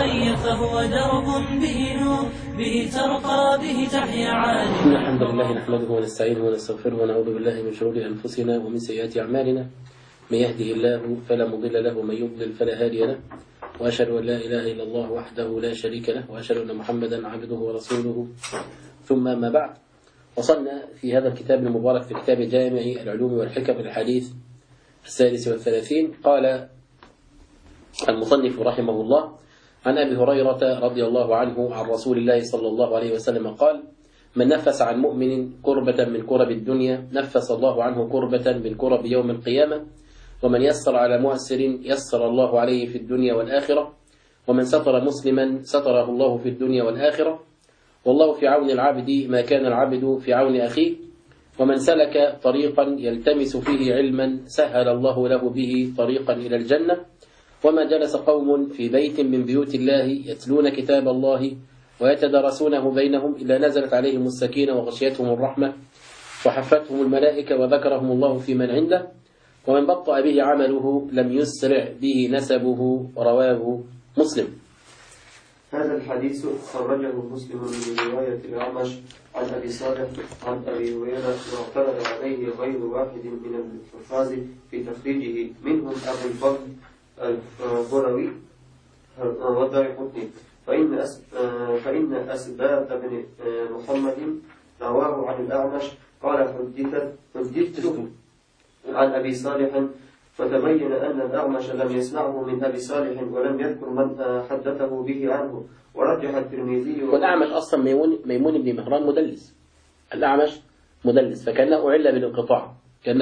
الخير فهو درب به نور، به ترقى به تحيا عالم. إن الحمد لله نحمده ونستعينه ونستغفره ونعوذ بالله من شرور أنفسنا ومن سيئات أعمالنا، من يهده الله فلا مضل له ومن يضلل فلا هادي له، وأشهد أن لا إله إلا الله وحده لا شريك له، وأشهد أن محمدا عبده ورسوله، ثم ما بعد. وصلنا في هذا الكتاب المبارك في كتاب جامع العلوم والحكم الحديث 36. قال المصنف رحمه الله: عن أبي هريرة رضي الله عنه عن رسول الله صلى الله عليه وسلم قال: من نفس عن مؤمن كربة من كرب الدنيا نفس الله عنه كربة من كرب يوم القيامة، ومن يسر على مؤسر يسر الله عليه في الدنيا والآخرة، ومن ستر مسلما ستره الله في الدنيا والآخرة، والله في عون العبد ما كان العبد في عون أخيه، ومن سلك طريقا يلتمس فيه علما سهل الله له به طريقا إلى الجنة، وما جلس قوم في بيت من بيوت الله يتلون كتاب الله ويتدارسونه بينهم إلا نزلت عليهم السكينة وغشيتهم الرحمة وحفتهم الملائكة وذكرهم الله في من عنده، ومن بطأ به عمله لم يسرع به نسبه. رواه مسلم. هذا الحديث خرجه مسلم من رواية الأعمش عن أبي صالح عن أبي هريرة، واعترض عليه غير واحد من الحفاظ في تخريجه، منهم أبو الفضل الغروي والدارقطني، فإن أسباب بن محمد رواه عن الأعمش قال: حدثت عن أبي صالح، فتبين أن الأعمش لم يسمعه من أبي صالح ولم يذكر من حدثه به عنه، ورجح الترمذي. والأعمش أصلا ميمون بن مهران مدلس، الأعمش مدلس، فكأنه علة بالانقطاع،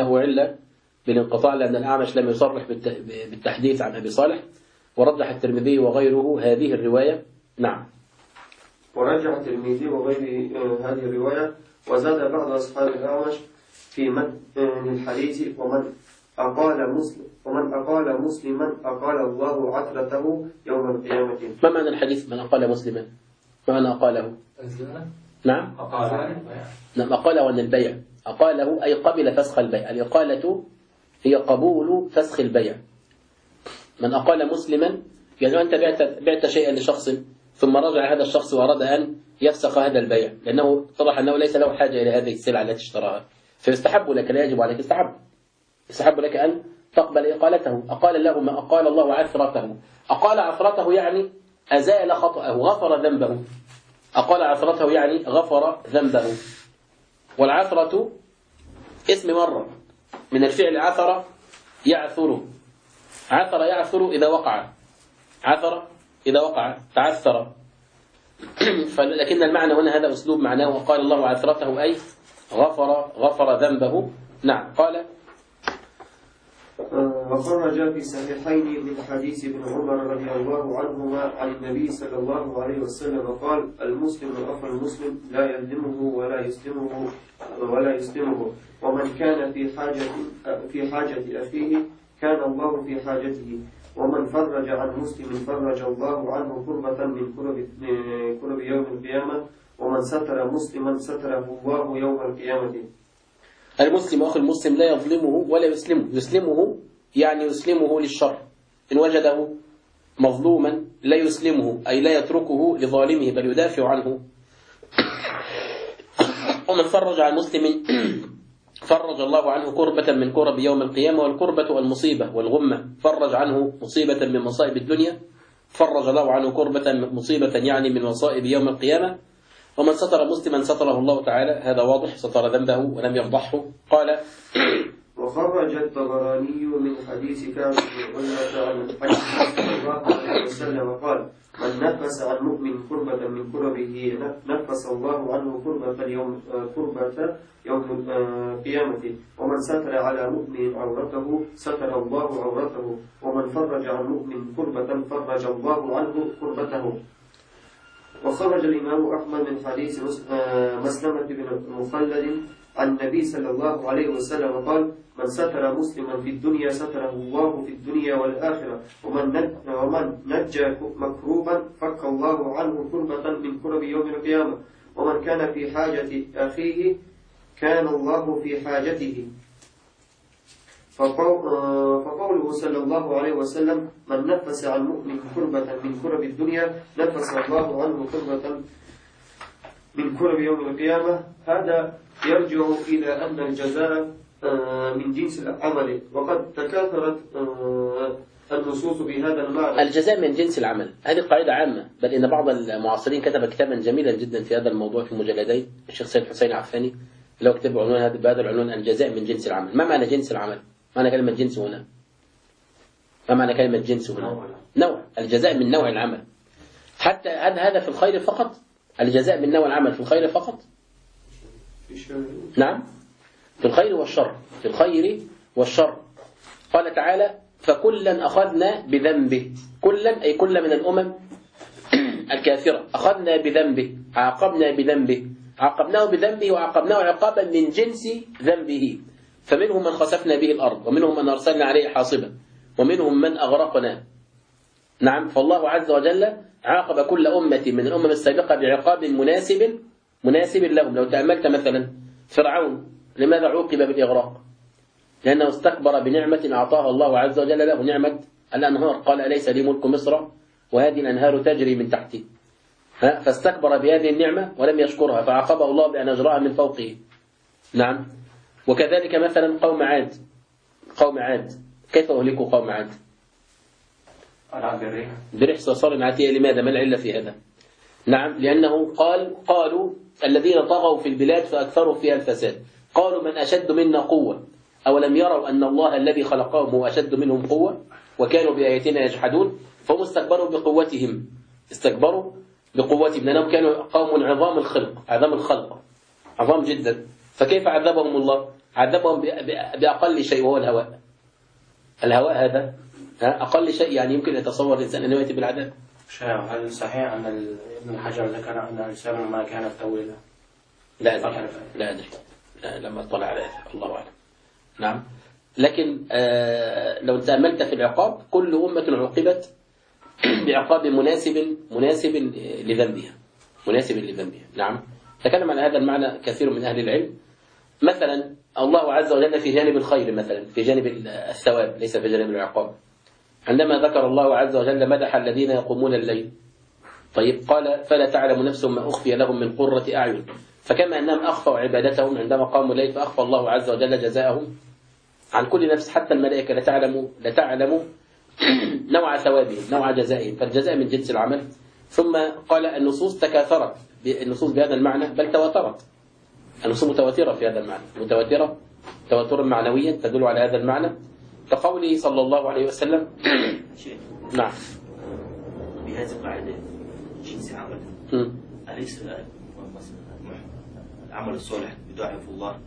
لأن الأعمش لم يصرح بالتحديث عن أبي صالح، ورجح الترمذي وغيره هذه الرواية. نعم. ورجح الترمذي وغيره هذه الرواية، وزاد بعض أصحاب الأعمش في متن الحديث: ومن أقال مسلما أقال الله عثرته يوم القيامة. ما معنى الحديث من أقال مسلما؟ ما معنى أقاله؟ نعم. أقاله عن البيع. أقاله أي قبل فسخ البيع. الإقالة هي قبول فسخ البيع. من أقال مسلما يعني أنت بعت شيئا لشخص، ثم رجع هذا الشخص وأراد أن يفسخ هذا البيع، لأنه اتضح أنه ليس له حاجة إلى هذه السلعة التي اشتراها، فيستحب لك، لا يجب عليك، يستحب لك أن تقبل إقالته. أقال له ما أقال الله عثرته. أقال عثرته يعني أزال خطأه، غفر ذنبه. أقال عثرته يعني غفر ذنبه. والعثرة اسم مرة من الفعل عثر يعثر. عثر يعثر إذا وقع، عثر إذا وقع، تعثر. لكن المعنى هنا هذا أسلوب معناه وقال الله عثرته أي غفر ذنبه. نعم. قال: وخرج في صحيحين من حديث ابن عمر رضي الله عنهما عن النبي صلى الله عليه وسلم قال: المسلم أخو المسلم لا يظلمه ولا يسلمه، ومن كان في حاجة أخيه كان الله في حاجته، ومن فرج عن مسلم فرج الله عنه كربة من كرب يوم القيامة، ومن ستر مسلما ستره الله يوم القيامة. المسلم أخو المسلم لا يظلمه ولا يسلمه. يسلمه يعني يسلمه للشر، إن وجده مظلوما لا يسلمه أي لا يتركه لظالمه بل يدافع عنه. ومن فرج عن مسلم فرج الله عنه كربة من كرب يوم القيامة، والكربة المصيبة والغمة، فرج عنه مصيبة من مصائب الدنيا، فرج الله عنه كربة مصيبة يعني من مصائب يوم القيامة. ومن ستر مسلما ستره الله تعالى، هذا واضح، ستر ذنبه ولم يفضحه. قال: وخرج الطبراني من حديث كعب بن عجرة عن الحج صلى الله عليه وسلم قال: من نفس عن مؤمن كربة من كربه نفس الله عنه كربة يوم القيامة، ومن ستر على مؤمن عورته ستر الله عورته، ومن فرج عن مؤمن كربة فرج الله عنه كربته. وخرج الإمام أحمد من حديث مسلمة بن مخلد عن النبي صلى الله عليه وسلم قال: من ستر مسلما في الدنيا ستره الله في الدنيا والآخرة، ومن نجى مكروبا فك الله عنه كربة من كرب يوم القيامة، ومن كان في حاجة أخيه كان الله في حاجته. فقوله صلى الله عليه وسلم: من نفس عن مؤمن كربة من كرب الدنيا نفس الله عنه كربة من كرب يوم القيامة، هذا يرجع إلى أن الجزاء من جنس العمل، وقد تكاثرت النصوص بهذا المعنى. الجزاء من جنس العمل هذه قاعدة عامة، بل إن بعض المعاصرين كتب كتابا جميلا جدا في هذا الموضوع في مجلدين، الشيخ سيد حسين عفاني لو كتب عنوان بهذا العنوان: الجزاء من جنس العمل. ما معنى جنس العمل؟ معنى كلمة جنس هنا؟ ما معنى كلمة جنس هنا؟ نوع. الجزاء من نوع العمل. حتى هذا في الخير فقط؟ الجزاء من نوع العمل في الخير فقط؟ نعم، في الخير والشر، في الخير والشر. قال تعالى: فكلا أخذنا بذنبه. كلا أي كل من الأمم الكافرة أخذنا بذنبه، عاقبنا بذنبه، عاقبناه بذنبه وعاقبناه عقابا من جنس ذنبه. فمنهم من خسفنا به الأرض، ومنهم من أرسلنا عليه حاصبا، ومنهم من أغرقنا. نعم، فالله عز وجل عاقب كل أمة من الأمم السابقة بعقاب مناسب لهم. لو تأملت مثلا فرعون، لماذا عوقب بالإغراق؟ لأنه استكبر بنعمة أعطاها الله عز وجل له، نعمة الأنهار. قال: أليس لي ملك مصر وهذه الأنهار تجري من تحتي؟ فاستكبر بهذه النعمة ولم يشكرها، فعاقبه الله بأن أجراها من فوقه. نعم. وكذلك مثلا قوم عاد كيف أهلكوا قوم عاد؟ بريح صرصار عاتية. لماذا؟ ما العلة في هذا؟ نعم، لأنه قالوا الذين طغوا في البلاد فأكثروا فيها الفساد، قالوا: من أشد منا قوة، أولم يروا أن الله الذي خلقهم هو أشد منهم قوة وكانوا بآياتنا يجحدون. فهم استكبروا بقوتهم لأنهم كانوا قوم عظام الخلق عظام جدا. فكيف عذبهم الله؟ عذبهم بأقل شيء، وهو الهواء هذا أقل شيء يعني يمكن يتصور الإنسان أنه يأتي بالعذاب. هل صحيح أن ابن حجر ذكر أن الإنسان ما كانت أولا؟ لا أدري لما اطلع على هذا، الله أعلم. نعم. لكن لو تأملت في العقاب، كل أمة عوقبت بعقاب مناسب لذنبها. نعم. تكلم عن هذا المعنى كثير من أهل العلم. مثلا الله عز وجل في جانب الخير، مثلا في جانب الثواب، ليس في جانب العقاب. عندما ذكر الله عز وجل مدح الذين يقومون الليل، طيب قال: فلا تعلم نفس ما أخفي لهم من قرة أعين. فكما أنهم أخفوا عبادتهم عندما قاموا الليل، فأخفى الله عز وجل جزاءهم عن كل نفس، حتى الملائكة لتعلم نوع ثوابهم، نوع جزائهم. فالجزاء من جنس العمل. ثم قال: النصوص تكاثرت، النصوص بهذا المعنى بل تواترت. النصوص متواترة في هذا المعنى، متواترة تواترا معنويا تدل على هذا المعنى، كقوله صلى الله عليه وسلم. نعم. بهذه القاعدة جنس العمل، أليس العمل الصالح يضاعف الله؟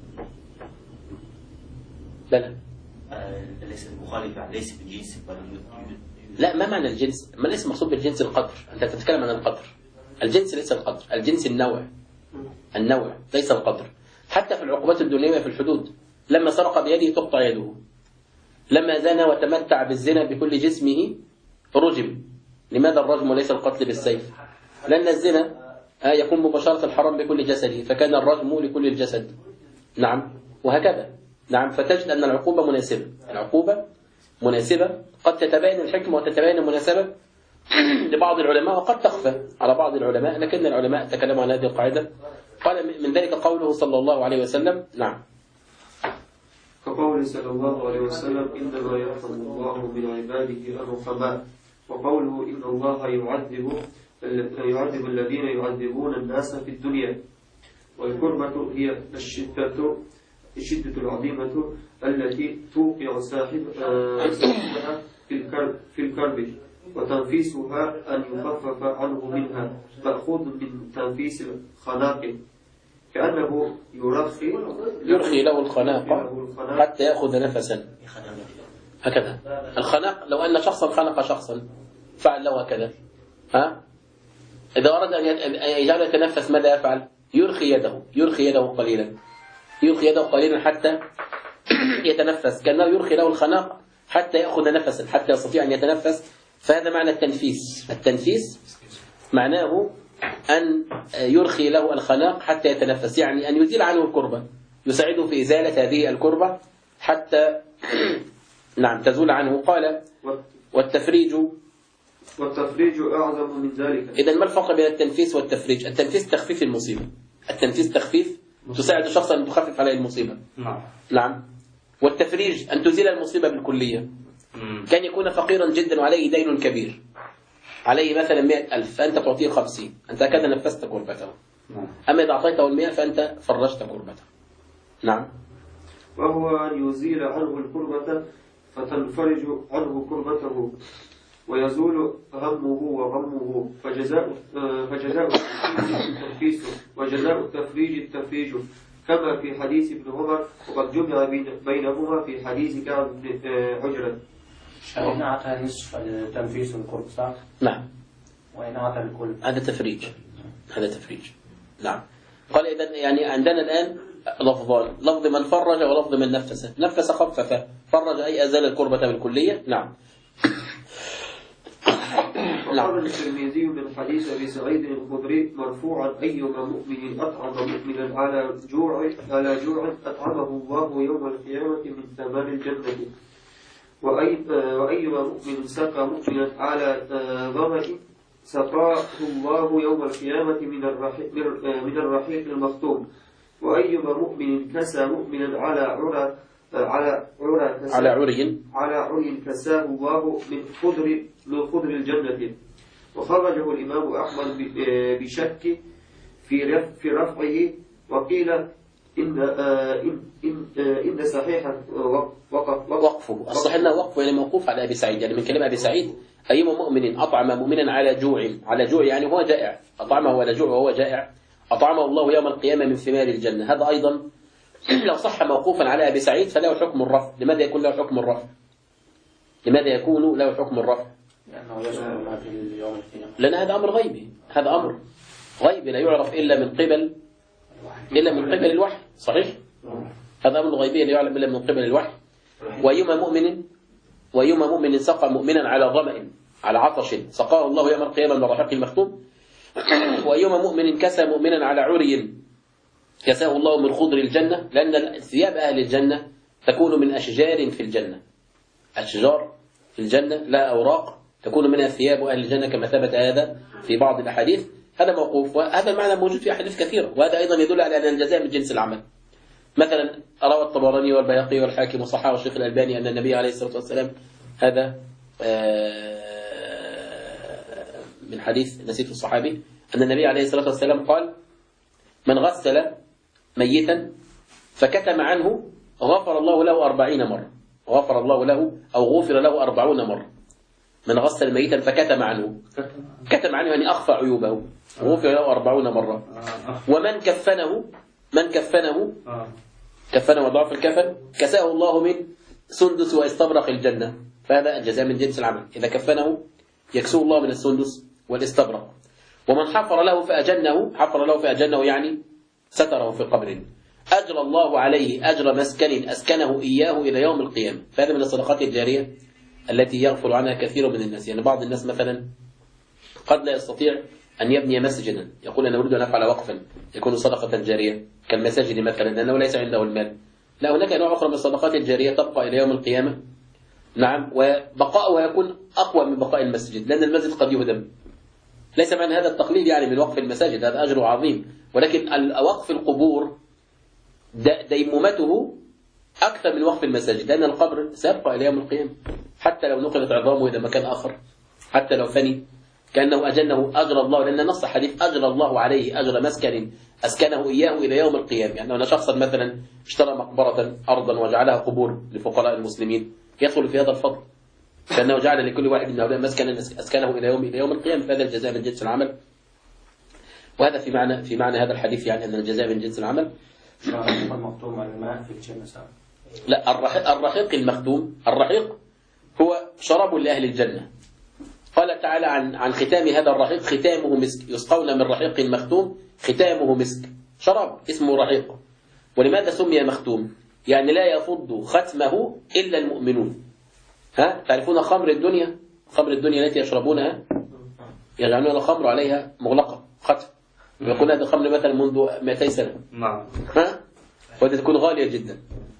لا ليس المخالف، ليس بالجنس. لا، ما معنى الجنس؟ ما ليس مقصود بالجنس القدر. أنت تتكلم عن القدر. الجنس ليس القدر، الجنس النوع ليس القدر. حتى في العقوبات الدنيوية في الحدود، لما سرق بيده تقطع يده، لما زنى وتمتع بالزنا بكل جسمه رجم. لماذا الرجم وليس القتل بالسيف؟ لأن الزنا يكون مباشرة الحرام بكل جسده، فكان الرجم لكل الجسد. نعم، وهكذا. نعم، فتجد أن العقوبة مناسبة. قد تتبين الحكمة وتتبين المناسبة لبعض العلماء، وقد تخفى على بعض العلماء، لكن العلماء تكلموا عن هذه القاعدة. قال من ذلك قوله صلى الله عليه وسلم. نعم. كقول صلى الله عليه وسلم: إنما يرحم الله من عباده الرحماء. وقوله: إن الله يعذب الذين يعذبون الناس في الدنيا. والكربة هي الشدة العظيمة التي توقع صاحبها في الكرب، وتنفيسها أن يخفف عنه منها، مأخوذ من تنفيس الخناق، كأنه يرخي له الخناق حتى يأخذ نفسا. هكذا الخناق، لو أن شخصا خنق شخصا فعل له هكذا، إذا أراد أن يجعله يتنفس ماذا يفعل؟ يرخي يده قليلا حتى يتنفس، كأنه يرخي له الخناق حتى يأخذ نفسا، حتى يستطيع أن يتنفس. فهذا معنى التنفيس معناه أن يرخي له الخناق حتى يتنفس، يعني أن يزيل عنه الكربة، يساعده في إزالة هذه الكربة حتى نعم تزول عنه. قال والتفريج أعظم من ذلك. إذن ما الفرق بين التنفيس والتفريج؟ التنفيس تخفيف المصيبة، التنفيس تخفيف تساعد الشخص أن تخفف عليه المصيبة. نعم. والتفريج أن تزيل المصيبة بالكلية. كان يكون فقيرا جدا وعليه دين كبير، عليه مثلا 100,000 فأنت تعطيه 50، أنت هكذا نفست كربته. أما إذا أعطيته 100 فأنت فرجت كربته. نعم. وهو أن يزيل عنه الكربة فتنفرج عنه كربته ويزول همه وغمه، فجزاء التنفيس وجزاء التفريج كما في حديث ابن عمر، وقد جمع بينهما في حديث كعب بن عجرة. إن أعطى نصف التنفيس والقرب صح؟ نعم. وإن أعطى الكل هذا تفريج، هذا تفريج. نعم. قال إذن يعني عندنا الآن لفظان، لفظ من فرج ولفظ من نفس. نفس خفف، فرج أي أزال الكربة بالكلية. نعم. وقال الترمذي من حديث أبي سعيد الخدري مرفوعا: أيما مؤمن أطعم مؤمنا على جوع أطعمه الله يوم القيامة من ثمن الجنة، وأيما مؤمن سقى مؤمنا على ظمأ سقاه الله يوم القيامة من الرحيق المختوم، وأيما مؤمن كسى مؤمنا على عري كساه الله من خضر الجنة. وخرجه الإمام أحمد بشك في رفعه، وقيل إن صحيحا وقفه. الصحيح أنه وقفه يعني موقوف على أبي سعيد، يعني من كلمة أبي سعيد: أيما مؤمن أطعم مؤمنا على جوع يعني هو جائع، أطعمه على جوع وهو جائع أطعمه الله يوم القيامة من ثمار الجنة. هذا أيضا لو صح موقوفا على أبي سعيد فله حكم الرفع. لماذا يكون له حكم الرفع؟ لأنه يشمل في اليوم القيامة، لأن هذا أمر غيبي، هذا أمر غيبي لا يعرف إلا من قبل الوحي. صحيح؟ هذا أمر غيبي لا يعلم إلا من قبل الوحي. ويوم مؤمن سقى مؤمنا على ظمأ على عطش سقاه الله يوم القيامة من الرحيق المختوم، ويوم مؤمن كسى مؤمنا على عري كساه الله من خضر الجنة، لأن ثياب أهل الجنة تكون من أشجار في الجنة. أشجار في الجنة لا أوراق، تكون منها ثياب أهل الجنة كما ثبت هذا في بعض الأحاديث. هذا موقوف، وهذا المعنى موجود في أحاديث كثيرة، وهذا أيضا يدل على أن الجزاء من جنس العمل. مثلا روى الطبراني والبيهقي والحاكم وصححه الشيخ الألباني أن النبي عليه الصلاة والسلام، هذا من حديث نسيت الصحابي، أن النبي عليه الصلاة والسلام قال: من غسل ميتا فكتم عنه غفر الله له 40 مرة. غفر الله له أو غفر له 40 مرة. من غسل ميتا فكتم عنه، كتم عنه يعني أخفى عيوبه، غفر له 40 مرة. ومن كفنه وضعف الكفن كساه الله من سندس واستبرق الجنة، فهذا الجزاء من جنس العمل. إذا كفنه يكسوه الله من السندس والاستبرق. ومن حفر له فأجنه يعني ستره في قبر، أجرى الله عليه أجر مسكن أسكنه إياه إلى يوم القيامة. فهذا من الصدقات الجارية التي يغفل عنها كثير من الناس. يعني بعض الناس مثلا قد لا يستطيع أن يبني مسجدا، يقول أنا أريد أن أفعل وقفا يكون صدقة جارية كالمساجد مثلا، لأنه ليس عنده المال. لا، هناك أنواع أخرى من الصدقات الجارية تبقى إلى يوم القيامة. نعم، وبقاؤها يكون أقوى من بقاء المسجد، لأن المسجد قد يهدم. ليس معنى هذا التقليل يعني من وقف المساجد، هذا أجر عظيم، ولكن وقف القبور ديمومته أكثر من وقف المساجد، لأن القبر سيبقى إلى يوم القيامة حتى لو نقلت عظامه إلى مكان آخر، حتى لو فني كأنه أجنه أجر الله، لأن نص حديث أجر الله عليه أجر مسكن أسكنه إياه إلى يوم القيامة. يعني أن شخصا مثلا اشترى مقبرة أرضا وجعلها قبور لفقراء المسلمين يدخل في هذا الفضل، كأنه جعل لكل واحد من هؤلاء مسكنا أسكنه إلى يوم القيامة، فهذا الجزاء من جنس العمل. وهذا في معنى هذا الحديث، يعني أن الجزاء من جنس العمل. المختوم على الماء في الجنة. لا، الرحيق المختوم، الرحيق هو شراب لأهل الجنة. قال تعالى عن ختام هذا الرحيق: ختامه مسك، يسقون من رحيق مختوم ختامه مسك، شراب اسمه رحيق. ولماذا سمي مختوم؟ يعني لا يفض ختمه إلا المؤمنون. تعرفون خمر الدنيا التي يشربونها يجعلون الخمر عليها مغلقة ختم، يكون هذا الخمر مثلا منذ 200 سنة، وهذه تكون غالية جدا.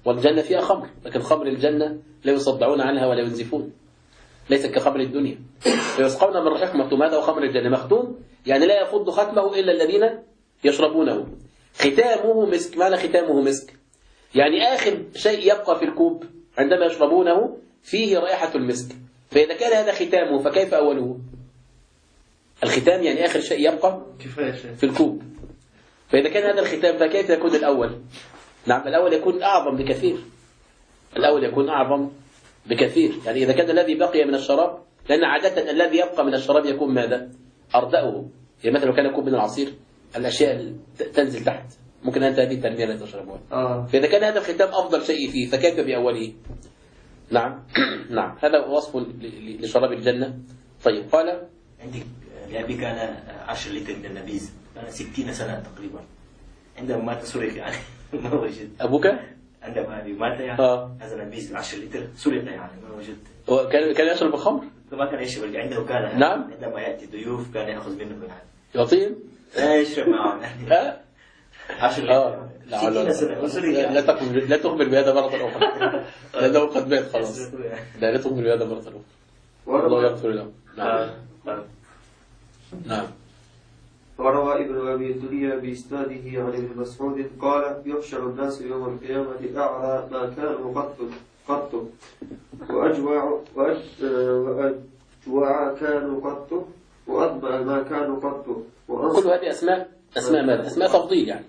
والجنة فيها خمر، لكن خمر الجنة لا يصدعون عنها ولا ينزفون، ليس كخمر الدنيا. فيسقون من رحيق مختوم، هذا وخمر الجنة. مختوم يعني لا يفض ختمه إلا الذين يشربونه. ختامه مسك. معنى ختامه مسك يعني آخر شيء يبقى في الكوب عندما يشربونه فيه رائحة المسك. فإذا كان هذا ختامه فكيف أوله؟ الختام يعني آخر شيء يبقى في الكوب. فإذا كان هذا الختام فكيف يكون الأول؟ نعم، الأول يكون أعظم بكثير. الأول يكون أعظم بكثير. يعني إذا كان الذي بقي من الشراب، لأن عادة الذي يبقى من الشراب يكون ماذا؟ أردأه. يعني مثلا لو كان كوب من العصير الأشياء تنزل تحت، ممكن أنت هذه التنمية لا تشربها. فإذا كان هذا الختام أفضل شيء فيه فكيف بأوله؟ نعم. نعم، هذا وصف لشراب الجنة. طيب، قال عندي لأبي كان 10 لتر من النبيذ، كان 60 سنة تقريبا. عندما مات سرق يعني ما وجد. أبوك؟ عندما أبي مات يعني هذا النبيذ 10 لتر سرق يعني ما وجد. كان يشرب الخمر؟ ما كان يشرب، عنده كان نعم. عندما يأتي ضيوف كان يأخذ منه يعني. يعطيهم؟ لا يشرب معهم يعني. 10 لتر. لا تخبر بهذا مرة أخرى. لأنه قد مات خلاص. لا تخبر بهذا مرة أخرى. الله يغفر له. نعم. وروى ابن أبي الدنيا بإسناده عن ابن مسعود قال: يحشر الناس يوم القيامة أعلى ما كانوا قط وأجوع كانوا قط وأضمع ما كانوا قط. كل هذه أسماء ماذا؟ أسماء تفضيل يعني.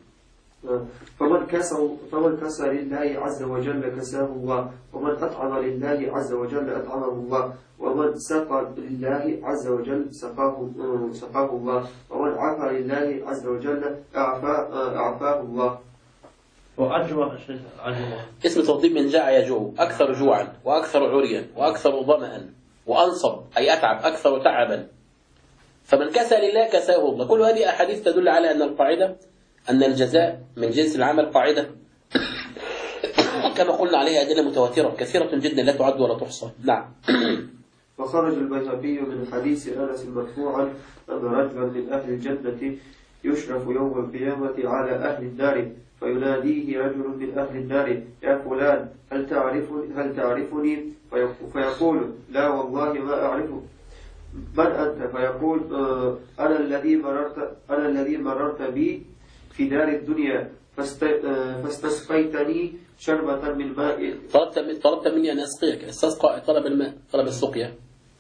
فمن كسى لله عز وجل كساه الله، ومن أطعم لله عز وجل أطعمه الله، ومن سقى لله عز وجل سقاه الله، ومن عفى لله عز وجل أعفاه الله. وأجوع اسم تفضيل من جاع يجوع، أكثر جوعا وأكثر عريا وأكثر ظمأ، وأنصب أي أتعب أكثر تعبا. فمن كسى لله كساه الله. كل هذه أحاديث تدل على أن القاعدة أن الجزاء من جنس العمل قاعدة كما قلنا عليها أدلة متواترة كثيرة جدا لا تعد ولا تحصى. نعم. وخرج البيهقي من حديث أنس مرفوعا أن رجلا من أهل الجنة يشرف يوم القيامة على أهل النار فيناديه رجل من أهل النار: يا فلان، هل تعرفني؟ فيقول: لا والله ما أعرفك. من أنت؟ فيقول: أنا الذي مررت بي في دار الدنيا فاستسقيتني شربة من ماء. طلبت مني أن أسقيك. استسقى طلب الماء، طلب السقيا.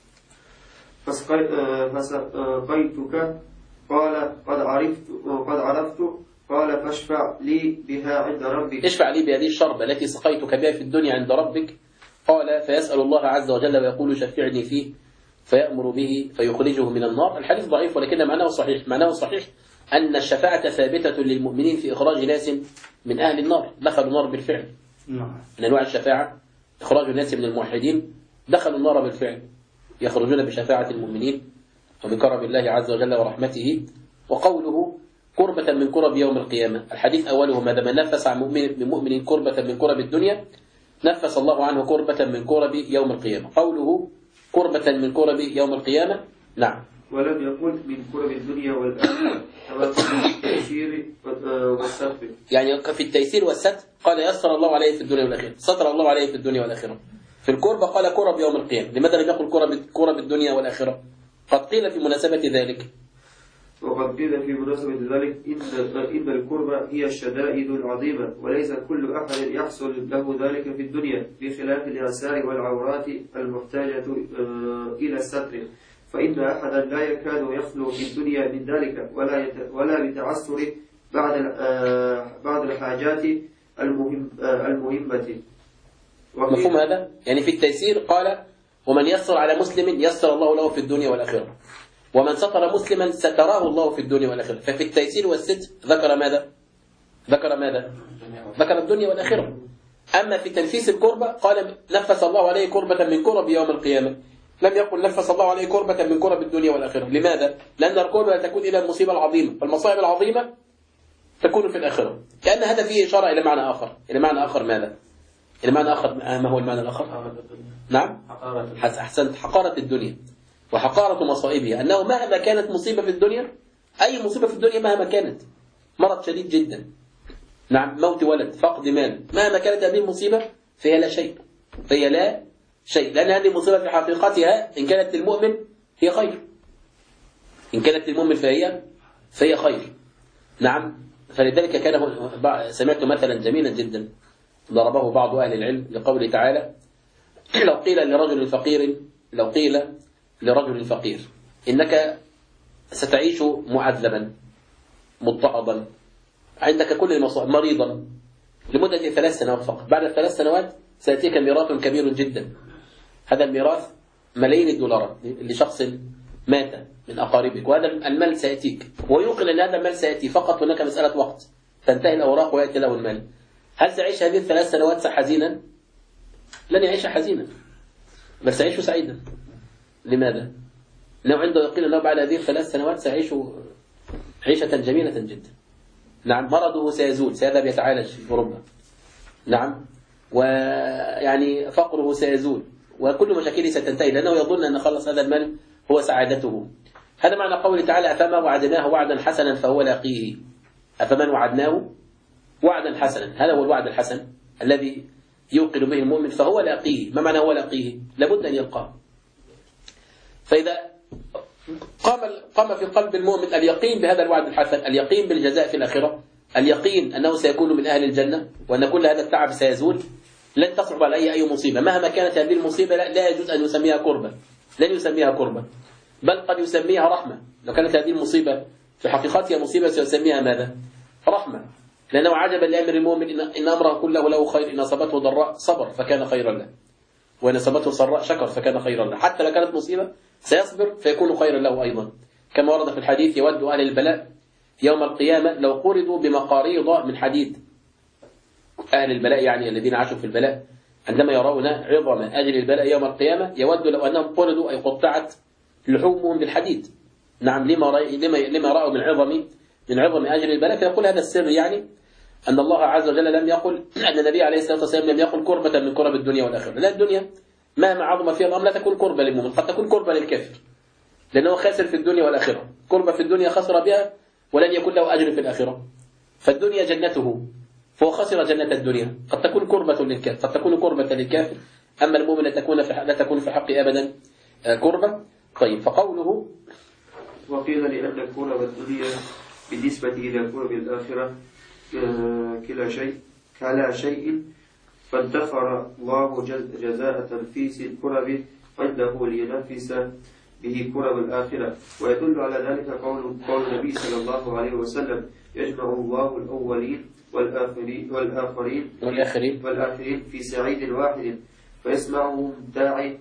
فسقيتك. قال: قد عرفت. قال: فاشفع لي بها عند ربك. اشفع لي بهذه الشربة التي سقيتك بها في الدنيا عند ربك. قال: فيسأل الله عز وجل ويقول: شفعني فيه، فيأمر به فيخرجه من النار. الحديث ضعيف ولكن معناه صحيح أن الشفاعة ثابتة للمؤمنين في إخراج ناس من أهل النار دخلوا النار بالفعل. من أنواع الشفاعة إخراج الناس من الموحدين دخلوا النار بالفعل، يخرجون بشفاعة المؤمنين وبكرم الله عز وجل ورحمته. وقوله: كربة من كرب يوم القيامة، الحديث أوله ماذا؟ من نفس عن مؤمن كربة من كرب الدنيا نفس الله عنه كربة من كرب يوم القيامة. قوله: كربة من كرب يوم القيامة. نعم. ولم يقل من كرب الدنيا والآخرة كما في التيسير والستر. يعني في التيسير والستر قال: يسر الله عليه في الدنيا والآخرة، ستر الله عليه في الدنيا والآخرة. في الكربة قال: كرب يوم القيامة. لماذا لم يقل كرب الدنيا والآخرة؟ قد قيل في مناسبة ذلك. وقد قيل في مناسبة ذلك إن الكربة هي الشدائد العظيمة، وليس كل أحد يحصل له ذلك في الدنيا، بخلاف الآثار والعورات المحتاجة إلى الستر، فإن أحدا لا يكاد يخلو في الدنيا من ذلك ولا بتعسر بعد الحاجات المهمة. مفهوم هذا؟ يعني في التيسير قال: ومن يسر على مسلم يسر الله له في الدنيا والآخرة، ومن ستر مسلما ستراه الله في الدنيا والآخرة. ففي التيسير والستر ذكر ماذا؟ ذكر الدنيا والآخرة. أما في تنفيس الكربة قال: نفس الله عليه كربة من كرب يوم القيامة، لم يقل نفس الله عليه كربة من كرب الدنيا والآخرة. لماذا؟ لأن الكربة تكون إلى المصيبة العظيمة، فالمصائب العظيمة تكون في الآخرة. كأن هذا فيه إشارة إلى معنى آخر. إلى معنى آخر ماذا؟ إلى معنى آخر. ما هو المعنى الآخر؟ نعم؟ أحسنت. حقارة الدنيا وحقارة مصائبها، أنه مهما كانت مصيبة في الدنيا، أي مصيبة في الدنيا مهما كانت، مرض شديد جدا، نعم، موت ولد، فقد مال، مهما كانت هذه المصيبة فهي لا شيء، فهي لا شيء، لأن هذه المصيبة في حقيقتها إن كانت للمؤمن هي خير، إن كانت للمؤمن فهي خير. نعم. فلذلك كان سمعت مثلا جميلا جدا ضربه بعض أهل العلم لقوله تعالى: لو قيل لرجل فقير إنك ستعيش معذبا مضطهدا عندك كل المصائب، مريضا لمدة 3 سنوات فقط، بعد 3 سنوات سيأتيك ميراث كبير جدا، هذا الميراث ملايين الدولارات لشخص مات من أقاربك، وهذا المال سيأتيك، ويوقن أن هذا المال سيأتي، فقط هناك مسألة وقت تنتهي الأوراق ويأتي له المال. هل سيعيش هذه 3 سنوات حزينا؟ لن يعيش حزينا، بل سيعيش سعيدا. لماذا؟ لأنه عنده يقين أنه بعد هذه 3 سنوات سيعيش عيشة جميلة جدا. نعم. مرضه سيزول، سيذهب يتعالج في أوروبا. نعم. ويعني فقره سيزول، وكل مشاكله ستنتهي، لأنه يظن أن خلص هذا المال هو سعادته. هذا معنى قوله تعالى: أفما وعدناه وعدا حسنا فهو لاقيه. أفمن وعدناه وعدا حسنا، هذا هو الوعد الحسن الذي يوقن به المؤمن، فهو لاقيه. ما معنى هو لاقيه؟ لابد أن يلقاه. فإذا قام في قلب المؤمن اليقين بهذا الوعد الحسن، اليقين بالجزاء في الآخرة، اليقين أنه سيكون من أهل الجنة، وأن كل هذا التعب سيزول، لن تصعب عليه أي مصيبة مهما كانت هذه المصيبة. لا يجوز أن يسميها كربة، لن يسميها كربة، بل قد يسميها رحمة. لو كانت هذه المصيبة في حقيقتها مصيبة سيسميها ماذا؟ رحمة. لأنه عجبا لأمر المؤمن إن أمره كله له خير، إن أصابته ضراء صبر فكان خيرا له، وإن أصابته سراء شكر فكان خيرا له. حتى لو كانت مصيبة سيصبر فيكون خيرا له أيضا، كما ورد في الحديث: يود أهل البلاء يوم القيامة لو قرضوا بمقاريض من حديد. أهل البلاء يعني الذين عاشوا في البلاء، عندما يرون عظم أجل البلاء يوم القيامة يود لو أنهم قرضوا أي قطعت لحومهم بالحديد. نعم. لما رأوا من عظم أجل البلاء. فيقول هذا السر يعني أن الله عز وجل لم يقل، أن النبي عليه الصلاة والسلام لم يقل كربة من كرب الدنيا والآخرة. لا، الدنيا مهما عظم فيها الأمر لا تكون كربة للمؤمن، قد تكون كربة للكافر، لأنه خاسر في الدنيا والآخرة. كربة في الدنيا خسر بها ولن يكون له أجر في الآخرة، فالدنيا جنته فهو خسر جنة الدنيا. قد تكون كربة للكافر، قد تكون كربة للكافر، أما المؤمن لا تكون في حق أبدا كربة. طيب. فقوله: وقيل لأن كرب الدنيا بالنسبة إلى كرب الآخرة كلا شيء، فادخر الله جزاء تنفيس الكرب عنده لينفس به كرب الآخرة. ويدل على ذلك قول النبي صلى الله عليه وسلم: يجمع الله الأولين والآخرين في سعيد واحد، فيسمعهم الداعي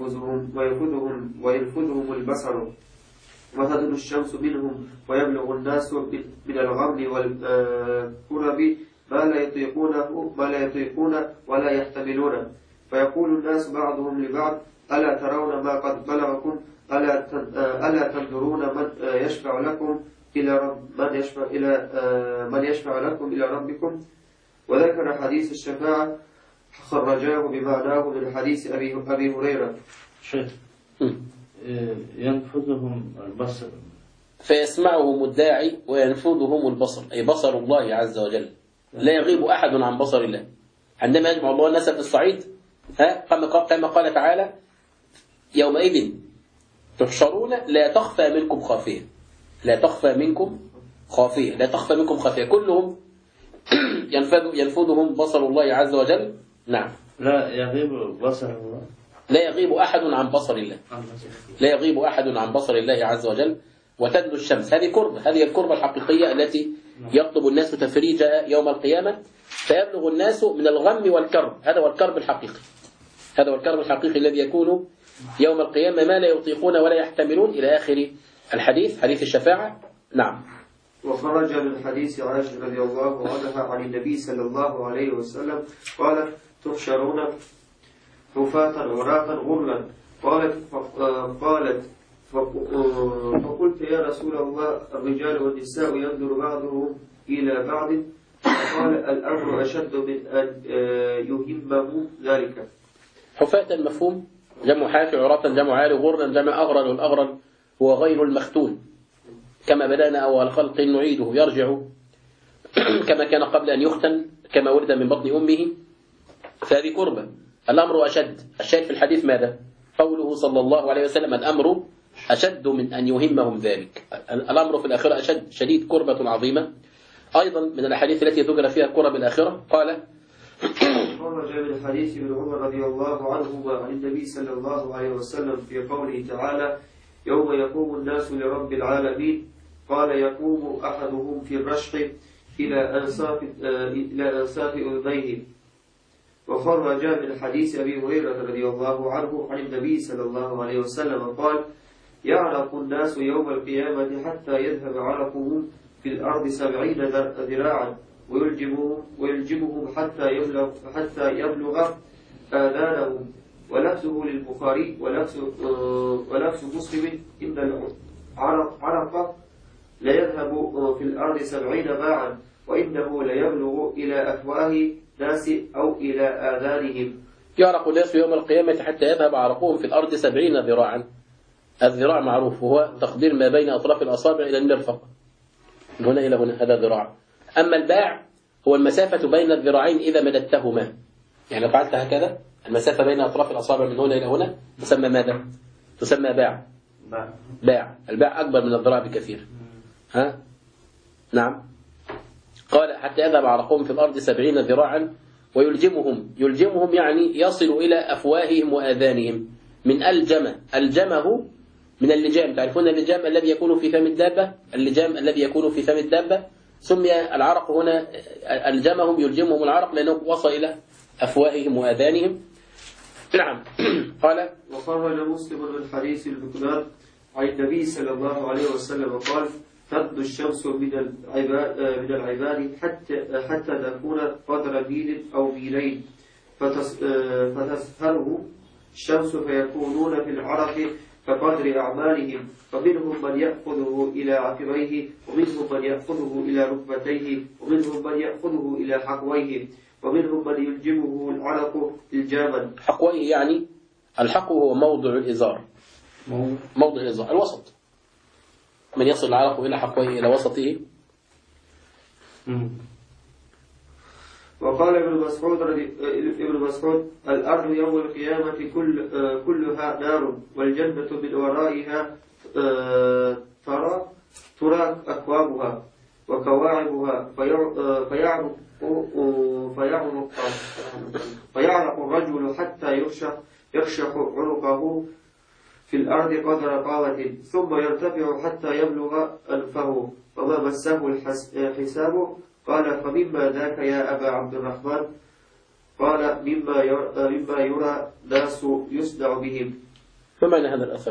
وينفذهم البصر، وتدل الشمس منهم، ويبلغ الناس من الغم والكرب ما لا يطيقون ولا يحتملون، فيقول الناس بعضهم لبعض: ألا ترون ما قد بلغكم؟ ألا تنظرون من يشفع لكم إلى ربكم؟ وذكر حديث الشفاعة خرجاه بمعناه من حديث أبي هريرة. ينفذهم البصر، فيسمعهم الداعي وينفذهم البصر، أي بصر الله عز وجل، لا يغيب أحد عن بصر الله. عندما يجمع الله الناس في الصعيد، كما قال تعالى: يومئذ تحشرون لا تخفى منكم خافية، لا تخفى منكم خافية، كلهم ينفذهم بصر الله عز وجل. نعم. لا يغيب بصر الله، لا يغيب أحد عن بصر الله، لا يغيب أحد عن بصر الله عز وجل. وتدنو الشمس، هذه الكربة الحقيقية التي يطلب الناس تفريجها يوم القيامة، فيبلغ الناس من الغم والكرب. هذا هو الكرب الحقيقي الذي يكون يوم القيامة، ما لا يطيقون ولا يحتملون، إلى آخر الحديث، حديث الشفاعة. نعم. وخرج من حديث عائشة رضي الله عنها عن النبي صلى الله عليه وسلم قال: تحشرون حفاة عراة غرلا. قالت فقلت: يا رسول الله، الرجال والنساء ينظر بعضهم إلى بعض. فقال: الأمر أشد من أن يهمه ذلك. حفاة مفهوم، جمع حافي، عراة جمع عاري، غرلا جمع أغرل، والأغرل هو غير المختون. كما بدأنا أول خلق نعيده، يرجع كما كان قبل أن يختن كما ولد من بطن أمه، فهذه قربة. الأمر أشد. الشاهد في الحديث ماذا؟ قوله صلى الله عليه وسلم: الأمر أشد من أن يهمهم ذلك. الأمر في الآخرة أشد، شديد، قربة عظيمة. أيضا من الأحاديث التي ذكر فيها قرب الآخرة قال: خرج من حديث ابن عمر رضي الله عنهما عن النبي صلى الله عليه وسلم في قوله تعالى: يوم يقوم الناس لرب العالمين، قال: يقوم أحدهم في الرشح إلى أنصاف أذنيه. وخرج من حديث أبي هريرة رضي الله عنه عن النبي صلى الله عليه وسلم قال: يعرق الناس يوم القيامة حتى يذهب عرقهم في الأرض 70 ذراعا، ويلجمهم حتى يبلغ آذانهم. ولفظه للبخاري ولفظ مسلم: إن العرق لا يذهب في الأرض 70 باعا، وإنه ليبلغ إلى أفواه ناس أو إلى آذانهم. يعرق الناس يوم القيامة حتى يذهب عرقهم في الأرض 70 ذراعا. الذراع معروف، وهو تقدير ما بين أطراف الأصابع إلى المرفق، من هنا إلى هنا، هذا ذراع. أما الباع هو المسافة بين الذراعين إذا مددتهما، يعني لو فعلت هكذا المسافة بين أطراف الأصابع من هنا إلى هنا تسمى ماذا؟ تسمى باع. باع. الباع أكبر من الذراع بكثير. ها؟ نعم. قال: حتى يذهب عرقهم في الأرض 70 ذراعا، ويلجمهم يعني يصل إلى أفواههم وآذانهم. من ألجمه من اللجام. تعرفون اللجام الذي يكون في فم الدابة؟ اللجام الذي يكون في فم الدابة سمي العرق هنا يلجمهم العرق لأنه وصل إلى أفواههم وآذانهم. نعم. قال: وخرج مسلم من حديث البكنان عن النبي صلى الله عليه وسلم قال: تبدو الشمس من العباد حتى تكون قدر ميل أو ميلين، فتسهره الشمس فيكونون في العرق كقدر أعمالهم، فمنهم من يأخذه إلى عقبيه، ومنهم من يأخذه إلى ركبتيه، ومنهم من يأخذه إلى حقويه، ومنهم من يلجمه العرق الجاما. حقويه يعني الحقو هو موضع الإزار. موضع الإزار الوسط، من يصل العرق إلى حقويه إلى وسطه. وقال ابن مسعود: الأرض يوم القيامة كلها نار، والجنة من ورائها ترى أكوابها وكواعبها، فيعرق الرجل حتى يرشح عنقه في الأرض قدر قامة، ثم يرتفع حتى يبلغ أنفه، وما مسه الحساب. قال: فمما ذاك يا أبا عبد الرحمن؟ قال: مما يرى ناس يصدع بهم. ما معنى هذا الأثر؟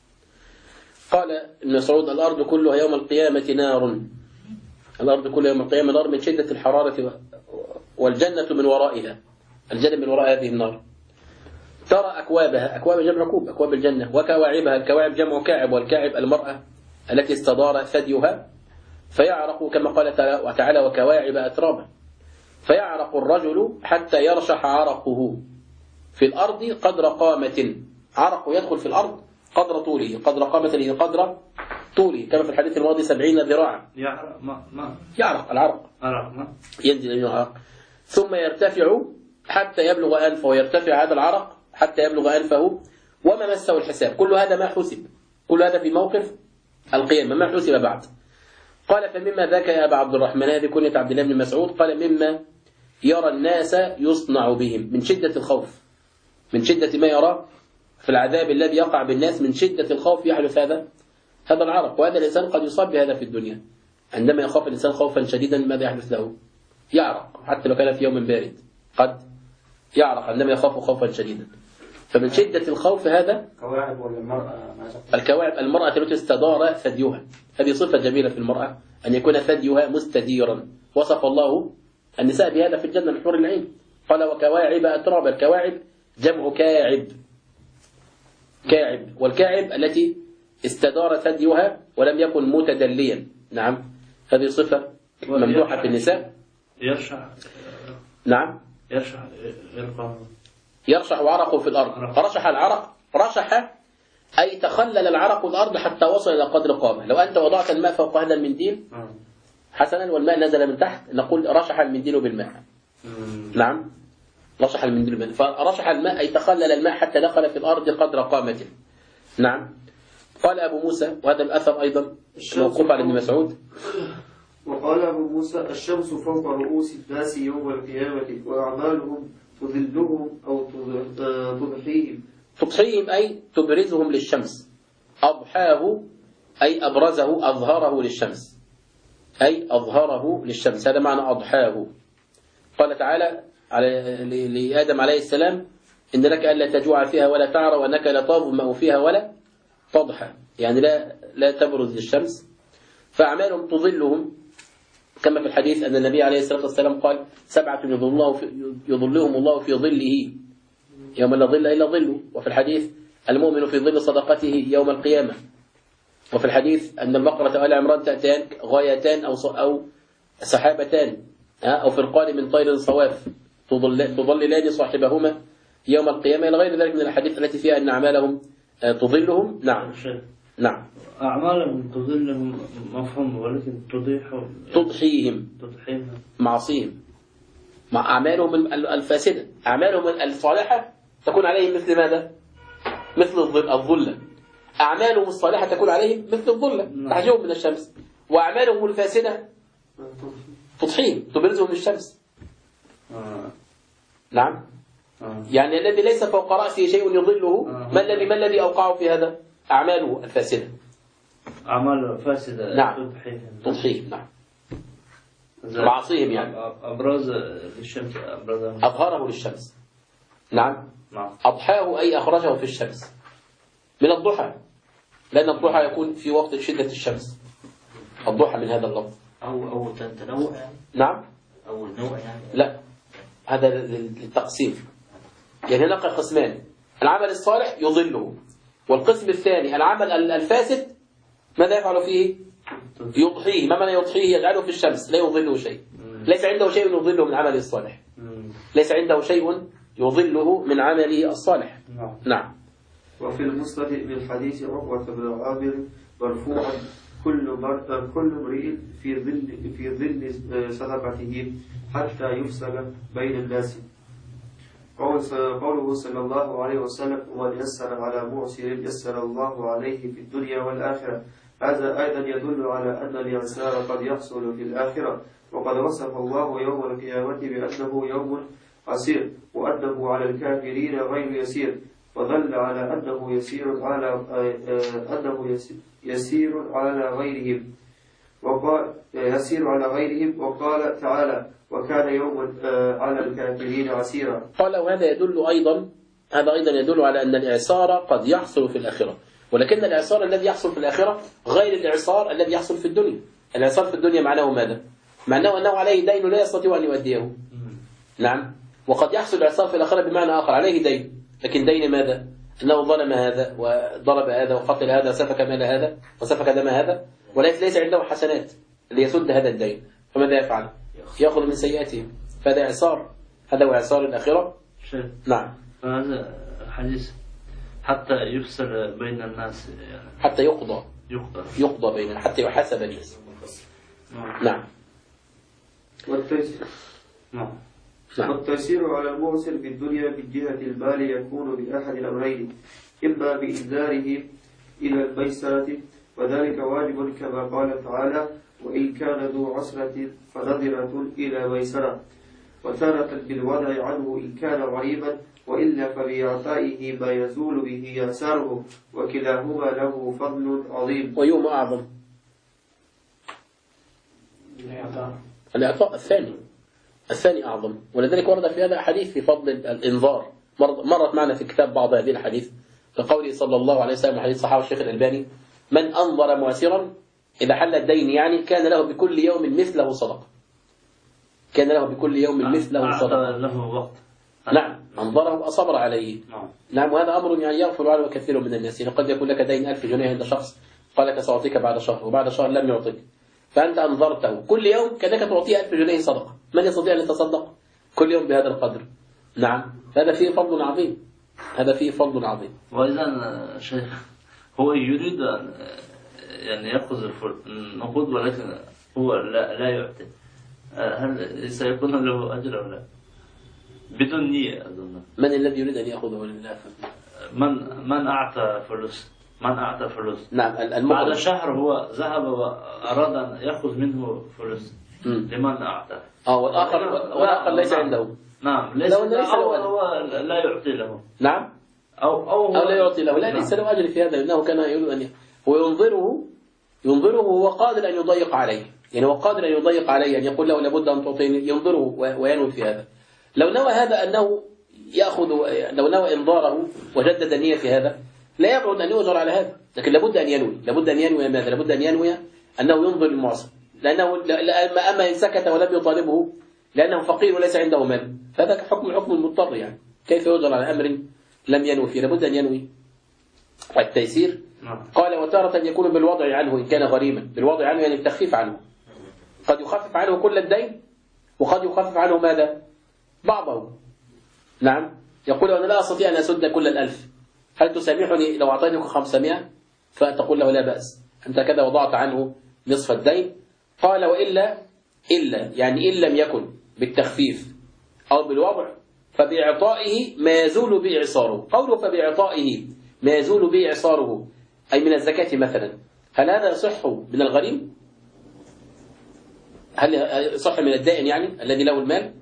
قال ابن مسعود: الأرض كلها يوم القيامة نار. الأرض كلها يوم القيامة نار من شدة الحرارة، والجنة من ورائها. الجنة من وراء هذه النار. ترى أكوابها، أكواب جمع كوب، أكواب الجنة، وكواعبها، الكواعب جمع كاعب، والكاعب المرأة التي استدار ثديها، فيعرق كما قال تعالى: وكواعب أترابا. فيعرق الرجل حتى يرشح عرقه في الأرض قدر قامة. عرقه يدخل في الأرض قدر طوله، قدر قامة قدر طوله، كما في الحديث الماضي 70 ذراعا. يعرق العرق ينزل من العرق، ثم يرتفع حتى يبلغ أنفه، ويرتفع هذا العرق حتى يبلغ أنفه، وما مسه الحساب. كل هذا ما حسب، كل هذا في موقف القيامة ما حسب بعد. قال: فمما ذاك يا أبا عبد الرحمن؟ هذه كنية عبد الله بن مسعود. قال: مما يرى الناس يصنع بهم، من شدة الخوف، من شدة ما يرى في العذاب الذي يقع بالناس، من شدة الخوف يحدث هذا العرق. وهذا الإنسان قد يصاب بهذا في الدنيا. عندما يخاف الإنسان خوفا شديدا ماذا يحدث له؟ يعرق، حتى لو كان في يوم بارد قد يعرق عندما يخاف خوفا شديدا. فمن شدة الخوف هذا. الكواعب ولا المرأة؟ الكواعب المرأة التي استدار ثديها، هذه صفة جميلة في المرأة، أن يكون ثديها مستديرا. وصف الله النساء بهذا في الجنة من حور العين. قال: وكواعب أترابا. الكواعب جمع كاعب، كاعب، والكاعب التي استدار ثديها ولم يكن متدليا. نعم، هذه صفة ممدوحة في النساء. يرشح. نعم، يرشح عرقه في الأرض. رشح العرق، رشح أي تخلل العرق الأرض حتى وصل إلى قدر قامة. لو أنت وضعت الماء فوق هذا المنديل حسنا والماء نزل من تحت نقول رشح المنديل بالماء. نعم، رشح المنديل بالماء. فرشح الماء أي تخلل الماء حتى دخل في الأرض قدر قامة. نعم. قال أبو موسى، وهذا الأثر أيضا موقوف على ابن مسعود. وقال أبو موسى: الشمس فوق رؤوس الناس يوم القيامة وأعمالهم تظلهم أو تضحيهم. تضحيهم أي تبرزهم للشمس. أضحاه أي أبرزه، أظهره للشمس، أي أظهره للشمس، هذا معنى أضحاه. قال تعالى لآدم عليه السلام: إن لك ألا تجوع فيها ولا تعرى وأنك لا تظمأ فيها ولا تضحى، يعني لا تبرز للشمس. فأعمالهم تظلهم، كما في الحديث أن النبي عليه الصلاة والسلام قال: 7 يظلهم الله في ظله يوم لا ظل إلا ظله. وفي الحديث: المؤمن في ظل صدقته يوم القيامة. وفي الحديث أن البقرة وآل عمران تأتيان غايتان أو سحابتان أو فرقان من طير صواف تظللان صاحبهما يوم القيامة، إلى غير ذلك من الحديث التي فيها أن أعمالهم تظلهم. نعم. نعم. أعمالهم تظلهم مفهوم، ولكن تضحيهم معصيهم، مع أعمالهم الفاسدة. أعمالهم الصالحة تكون عليهم مثل ماذا؟ مثل الظلة. أعمالهم الصالحة تكون عليهم مثل الظلة تحجبهم من الشمس، وأعمالهم الفاسدة تضحيهم تبرزهم من الشمس. نعم. يعني الذي ليس فوق رأسه شيء يظله، ما الذي أوقعه في هذا؟ أعماله الفاسدة. أعمال فاسدة. نعم. تضحيهم. نعم. معصيهم يعني. أبرز للشمس، أظهره للشمس. نعم. أضحاه أي أخرجه في الشمس من الضحى، لأن الضحى يكون في وقت شدة الشمس. الضحى من هذا اللفظ. أو تنوع يعني. نعم. أو النوع يعني. لا، هذا للتقسيم. يعني هناك قسمان: العمل الصالح يضله، والقسم الثاني العمل الفاسد ماذا يفعل فيه؟ يضحيه. ما معنى يضحيه؟ يجعله في الشمس لا يضله شيء. ليس عنده شيء يضله من عمله الصالح. ليس عنده شيء يضله من عمله الصالح. نعم. وفي المسند من حديث عقبة بن عامر مرفوعا: كل امرئ في ظل صدقته حتى يفصل بين الناس. قوله صلى الله عليه وسلم: ومن يسر على معسر يسر الله عليه في الدنيا والآخرة. هذا أيضا يدل على أن اليسار قد يحصل في الآخرة، وقد وصف الله يوم القيامة بأنه يوم عسير، وأنه على الكافرين غير يسير، ودل على أنه يسير على غيرهم. وقال تعالى: وكان يوم على الكافرين عسيرا. قال: وهذا يدل أيضا يدل على أن الإعصار قد يحصل في الآخرة، ولكن الإعصار الذي يحصل في الآخرة غير الإعصار الذي يحصل في الدنيا. الإعصار في الدنيا معناه ماذا؟ معناه أنه عليه دين لا يستطيع أن يؤديه. نعم. وقد يحصل الإعصار في الآخرة بمعنى آخر: عليه دين، لكن دين ماذا؟ أنه ظلم هذا وضرب هذا وقتل هذا وسفك مال هذا وسفك دم هذا، وليس عنده حسنات ليسد هذا الدين، فماذا يفعل؟ يأخذ من سيئاته. فهذا إعصار، هذا هو إعصار الآخرة. نعم. فهذا حديث حتى يفصل بين الناس، يعني حتى يقضى بين، حتى يحاسب الناس. نعم. والتيسير على المعسر في الدنيا من جهة المال يكون بأحد الأمرين: إما بإنذاره إلى الميسرة، وذلك واجب كما قال تعالى: وإن كان ذو عسرة فنظرة إلى ميسرة، وتارة بالوضع عنه إن كان غريبا، وإلا فبإعطائه ما يزول به يساره، وكلاهما له فضل عظيم. ويوم أعظم الإعطاء الثاني أعظم، ولذلك ورد في هذا حديث في فضل الإنذار. مرت معنا في كتاب بعض هذه الحديث كقوله صلى الله عليه وسلم، حديث صحابه الشيخ الألباني: من أنظر معسرا إذا حل الدين يعني كان له بكل يوم مثله صدقة. كان له بكل يوم مثله صدقة. له وقت. نعم. أنظره وأصبر عليه. نعم. وهذا أمر يعني يغفر عنه كثير من الناس. يعني قد يكون لك دين 1000 جنيه عند شخص قال لك سأعطيك بعد شهر، وبعد شهر لم يعطيك، فأنت أنظرته كل يوم كأنك تعطيه 1000 جنيه صدقة. من يستطيع أن يتصدق كل يوم بهذا القدر؟ نعم. هذا فيه فضل عظيم. وإذا شيخ هو يريد أن يعني يأخذ النقود، ولكن هو لا يعطي، هل سيكون له أجر أو لا؟ بدون نية أظن. من الذي يريد أن يأخذه لله؟ من أعطى فلوس. نعم بعد شهر هو ذهب وأراد أن يأخذ منه فلوس. لمن أعطى؟ والآخر ليس عنده. نعم ليس هو لا يعطي له. نعم أو لا يعطي له. لا ليس له أجر في هذا، لأنه كان يريد أن هو ينظره وهو قادر أن يضيق عليه، يعني هو قادر أن يضيق عليه، أن يقول له لابد أن تعطيني، ينظره وينوي في هذا. لو نوى هذا أنه يأخذ، لو نوى إنظاره وجدد النية في هذا لا يبعد أن يؤجر على هذا، لكن لابد أن ينوي ماذا؟ لابد أن ينوي أنه ينظر المعصر، لأنه أما إن سكت ولم يطالبه لأنه فقير وليس عنده مال، فهذا حكم المضطر، يعني كيف يؤجر على أمر لم ينوي فيه؟ لابد أن ينوي التيسير. قال وتارة يكون بالوضع عنه إن كان غريما. بالوضع عنه يعني التخفيف عنه، قد يخفف عنه كل الدين وقد يخفف عنه ماذا؟ بعضه. نعم، يقول أنا لا أستطيع أن أسد كل 1000، هل تسامحني لو أعطيتك 500؟ فتقول له لا بأس، أنت كذا وضعت عنه نصف الدين. قال وإلا يعني إن لم يكن بالتخفيف أو بالوضع فبإعطائه ما يزول به إعصاره. قوله فبإعطائه ما يزول به إعصاره أي من الزكاة مثلا، هل هذا يصح من الغريم؟ هل يصح من الدائن يعني الذي له المال؟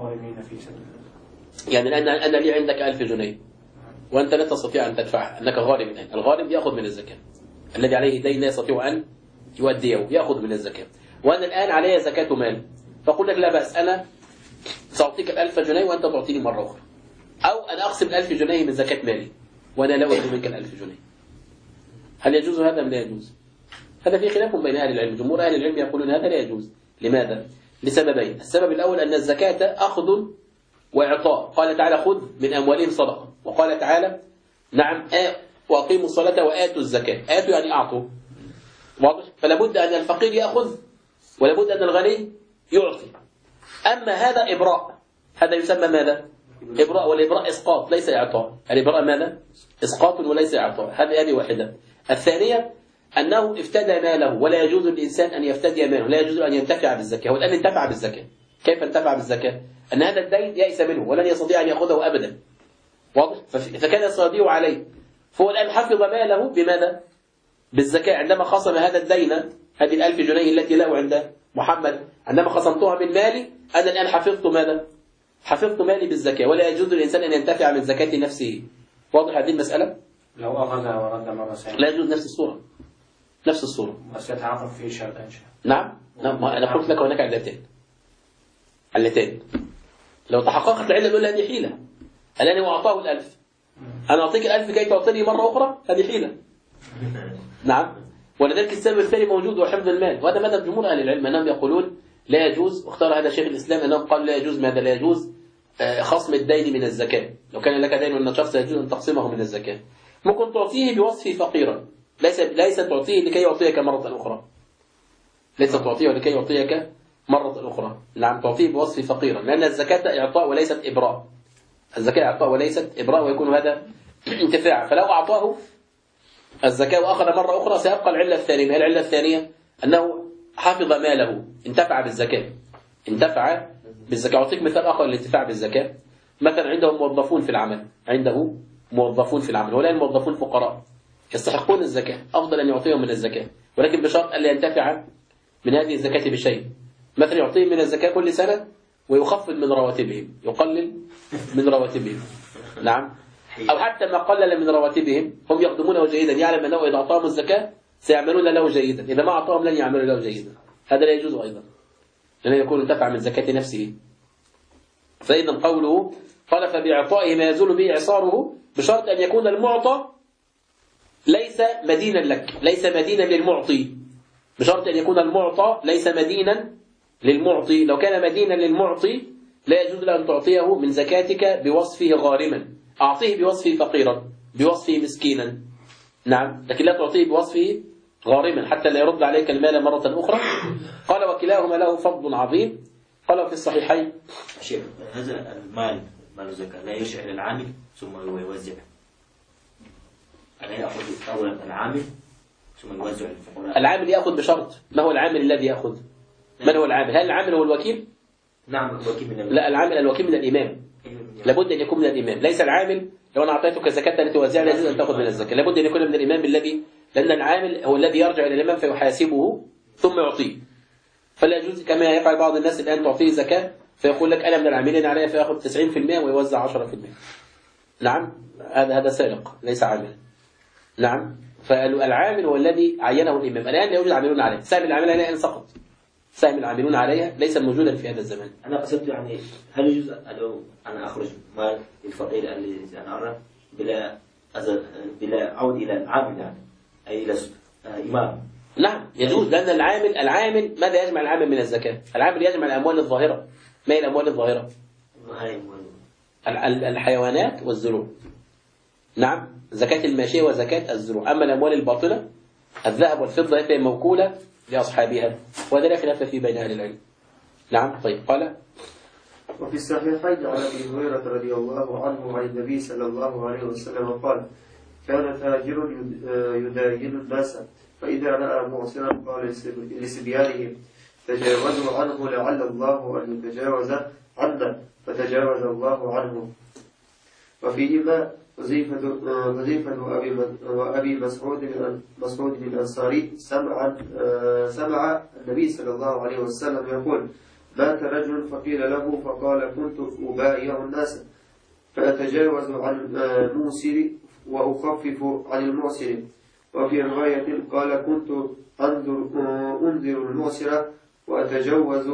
يعني أنا لي عندك 1000 جنيه وأنت لا تستطيع أن تدفعها، أنك غارم الآن. الغارم يأخذ من الزكاة، الذي عليه دين لا يستطيع أن يؤديه يأخذ من الزكاة، وأنا الآن علي زكاة مال، فأقول لك لا بأس، أنا سأعطيك 1000 جنيه وأنت تعطيني مرة أخرى، أو أنا أقسم 1000 جنيه من زكاة مالي وأنا لا أريد منك 1000 جنيه. هل يجوز هذا أم لا يجوز؟ هذا في خلاف بين أهل العلم. جمهور أهل العلم يقولون هذا لا يجوز. لماذا؟ لسببين. السبب الأول أن الزكاة أخذ وإعطاء، قال تعالى خذ من أموالهم صدقة، وقال تعالى نعم وأقيموا الصلاة وآتوا الزكاة. آتوا يعني أعطوا، واضح؟ فلا بد أن الفقير يأخذ ولا بد أن الغني يعطي. أما هذا إبراء، هذا يسمى ماذا؟ إبراء، والإبراء إسقاط ليس إعطاء. الإبراء ماذا؟ إسقاط وليس إعطاء. هذه واحدة. الثانية أنه افتدى ماله، ولا يجوز للإنسان أن يفتدي ماله، لا يجوز أن ينتفع بالزكاة. والآن انتفع بالزكاة. كيف انتفع بالزكاة؟ أن هذا الدين يأس منه ولن يستطيع أن يأخذه أبدا، واضح؟ فكان يستطيع عليه، فهو الآن حفظ ماله بماذا؟ بالزكاة. عندما خصم هذا الدين، هذه 1000 جنيه التي له عند محمد، عندما خصمتها من مالي أنا الآن حفظت ماذا؟ حفظت مالي بالزكاة، ولا يجوز للإنسان أن ينتفع من زكاة نفسه. واضح هذه المسألة؟ لو أخذها ورد مرة ثانية لا يجوز نفس الصورة. بس يتعاقب فيه شرطين. نعم أنا قلت لك هناك علتين. لو تحققت العلة الأولى هذه حيلة، الآن هو أعطاه 1000، أنا أعطيك 1000 كي تعطيني مرة أخرى، هذه حيلة. نعم، ولذلك السبب الثاني موجود وحفظ المال، وهذا مذهب جمهور أهل العلم أنهم يقولون لا يجوز، واختار هذا شيخ الإسلام أنهم قال لا يجوز ماذا؟ لا يجوز خصم الدين من الزكاة. لو كان لك دين من شخص يجوز أن تقسمه من الزكاة. ممكن تعطيه بوصفه فقيرا، ليس تعطيه لكي يعطيك مرة أخرى، ليس تعطيه لكي يعطيك مرة أخرى. نعم، تعطيه بوصف فقيرا، لأن الزكاة إعطاء وليست إبراء. الزكاة إعطاء وليست إبراء، ويكون هذا انتفاع. فلو أعطاه الزكاة وأخذ مرة أخرى سيبقى العلة الثانية. العلة الثانية أنه حفظ ماله، انتفع بالزكاة. أعطيك مثال آخر للانتفاع بالزكاة. مثلا عنده موظفون في العمل، ولا الموظفون فقراء يستحقون الزكاة، أفضل أن يعطيهم من الزكاة، ولكن بشرط ألا ينتفع من هذه الزكاة بشيء. مثلا يعطيهم من الزكاة كل سنة ويخفض من رواتبهم، يقلل من رواتبهم. نعم، أو حتى ما قلل من رواتبهم هم يخدمونه جيدا، يعلم أنه إذا أعطاهم الزكاة سيعملون له جيدا، إذا ما أعطاهم لن يعملوا له جيدا. هذا لا يجوز أيضا، لأنه يكون انتفع من زكاة نفسه. فإذا قوله قال فبإعطائه ما يزول به إعصاره، بشرط أن يكون المعطى ليس مدينا لك، ليس مدينا للمعطي، بشرط أن يكون المعطى ليس مدينا للمعطي. لو كان مدينا للمعطي لا يجوز له أن تعطيه من زكاتك بوصفه غارما، أعطيه بوصفه فقيرا، بوصفه مسكينا. نعم، لكن لا تعطيه بوصفه غارما حتى لا يرد عليك المال مرة أخرى. قال وكلاهما له فضل عظيم. قال في الصحيحين شيخ هذا مال الزكاة لا يرجع إلى العامل ثم يوزع، أنا يأخذ أولا العامل ثم يوزع الفقراء. العامل يأخذ بشرط. ما هو العامل الذي يأخذ؟ من هو العامل؟ هل العامل هو الوكيل؟ نعم الوكيل من لا، الوكيل من الإمام. لابد أن يكون من الإمام، ليس العامل. لو أنا أعطيتك زكاة لتوزعها لازم أن تأخذ من الزكاة، لابد أن يكون من الإمام لأن العامل هو الذي يرجع إلى الإمام فيحاسبه ثم يعطيه. فلا يجوز كما يفعل بعض الناس الآن تعطيه زكاة فيقول لك أنا من العاملين عليها فيأخذ 90% ويوزع 10%. نعم، هذا سارق ليس عامل. نعم، فالعامل هو الذي عينه الإمام. الآن لا يوجد عاملون عليه، سهم العامل عليها إن سقط، سهم العاملون عليها ليس موجودا في هذا الزمان. أنا قصدت يعني هل يجوز لو أنا أخرج مال الفقير الذي أنا أرى بلا عود إلى العامل يعني أي إلى إمام؟ نعم يجوز، لأن العامل ماذا يجمع العامل من الزكاة؟ العامل يجمع الأموال الظاهرة. ما هي الأموال الظاهرة؟ الحيوانات والزروع. نعم، زكاة الماشية وزكاة الزروع. أما الأموال الباطلة الذهب والفضة فهي موكولة لأصحابها، وهذا لا خلاف في بين أهل العلم. نعم. طيب، قال وفي الصحيحين عن أبي هريرة رضي الله عنه عن النبي صلى الله عليه وسلم قال: كان تاجر يداين الناس، فإذا رأى معسرا قال لصبيانه: تجاوزوا عنه لعل الله أن يتجاوز عنا، فتجاوز الله عنه. وفيهما حذيفة وأبي مسعود الأنصاري سمع النبي صلى الله عليه وسلم يقول: مات رجل فقيل له فقال: كنت أبايع الناس فأتجاوز عن الموسر وأخفف عن المعسر. وفي رواية قال: كنت أنذر المعسر وأتجوز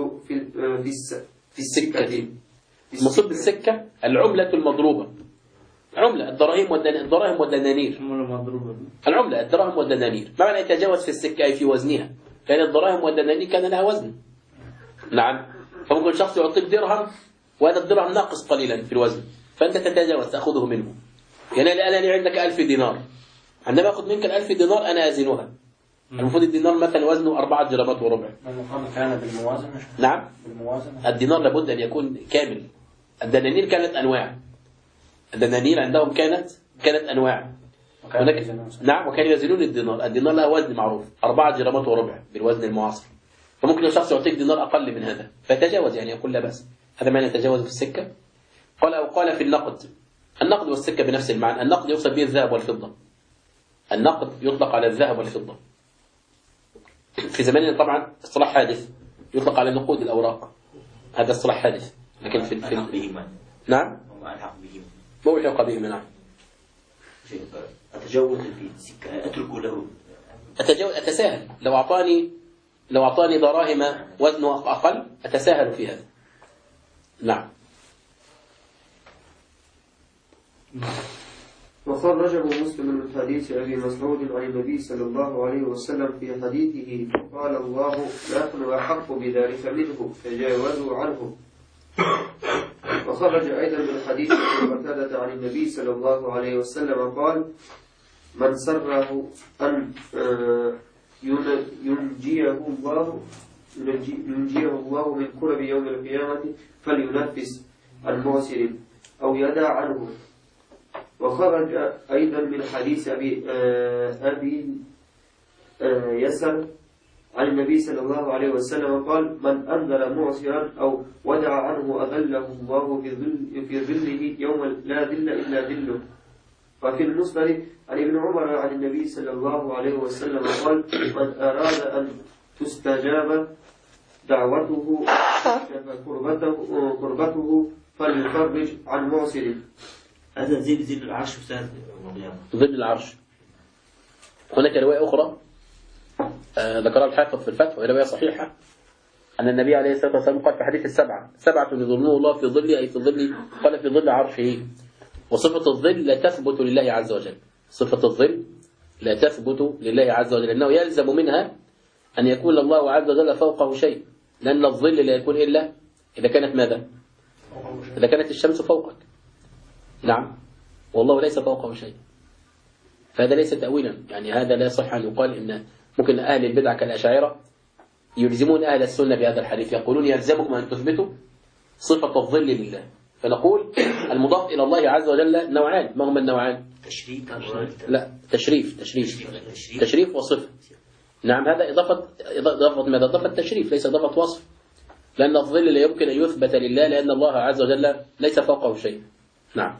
في السكة. مصب السكة العملة المضروبة، عملة الدراهم والدنانير. العملة الدراهم والدنانير. ما معنى يتجاوز في السكة؟ أي في وزنها، لأن الدراهم والدنانير كان لها وزن. نعم، فممكن شخص يعطيك درهم وهذا الدرهم ناقص قليلا في الوزن، فأنت تتجاوز تأخذه منه. يعني الآن عندك 1000 دينار، عندما أخذ منك 1000 دينار أنا أزنها. المفروض الدينار مثلا وزنه 4 جرامات وربع. كان بالموازنة. نعم، بالموازنة. الدينار لابد أن يكون كامل. الدنانير كانت أنواع، الدنانير عندهم كانت أنواع. نعم، وكانوا يزنون الدينار له وزن معروف 4 جرامات وربع بالوزن المعاصر. فممكن الشخص يعطيك دينار أقل من هذا فتجاوز، يعني يقول لا بأس. هذا معنى يتجاوز في السكة. قال في النقد والسكة بنفس المعنى. النقد يقصد به الذهب والفضة. النقد يطلق على الذهب والفضة. في زماننا طبعا اصطلاح حادث يطلق على نقود الأوراق، هذا اصطلاح حادث. لكن في نعم مو يلحق بهما. نعم، أتجوز في السكة أترك له أتساهل. لو أعطاني دراهم وزنه أقل أتساهل في هذا. نعم. وخرجه مسلم من حديث أبي مسعود عن النبي صلى الله عليه وسلم في حديثه: قال الله: نحن أحق بذلك منه تجاوزوا عنه. وخرج أيضا من حديث قتادة عن النبي صلى الله عليه وسلم قال: من سره أن ينجيه الله من كرب يوم القيامة فلينفس عن معسر أو يدع عنه. وخرج أيضا من حديث أبي يسر عن النبي صلى الله عليه وسلم قال: من أنذر معسرا أو ودع عنه أظله الله في ظله يوم لا ظل إلا ظله. وفي المسند عن ابن عمر عن النبي صلى الله عليه وسلم قال: من أراد أن تستجاب دعوته كربته فليفرج عن معسر. هذا ظل العرش أستاذ. ظل العرش. هناك رواية أخرى ذكرها الحافظ في الفتح وهي رواية صحيحة أن النبي عليه الصلاة والسلام قال في حديث سبعة يظلهم الله في ظله، أي في ظل، قال في ظل عرشه. وصفة الظل لا تثبت لله عز وجل. صفة الظل لا تثبت لله عز وجل، لأنه يلزم منها أن يكون الله عز وجل فوقه شيء، لأن الظل لا يكون إلا إذا كانت ماذا؟ إذا كانت الشمس فوقك. نعم، والله ليس فوقه شيء. فهذا ليس تأويلا، يعني هذا لا يصح أن يقال إن ممكن أهل البدع كالأشاعرة يلزمون أهل السنة بهذا الحديث، يقولون يلزمكم أن تثبتوا صفة الظل لله. فنقول المضاف إلى الله عز وجل نوعان. ما هما النوعان؟ تشريف. لا، تشريف وصفة. نعم، هذا إضافة ماذا؟ إضافة تشريف، ليس إضافة وصف، لأن الظل لا يمكن أن يثبت لله، لأن الله عز وجل ليس فوقه شيء. نعم.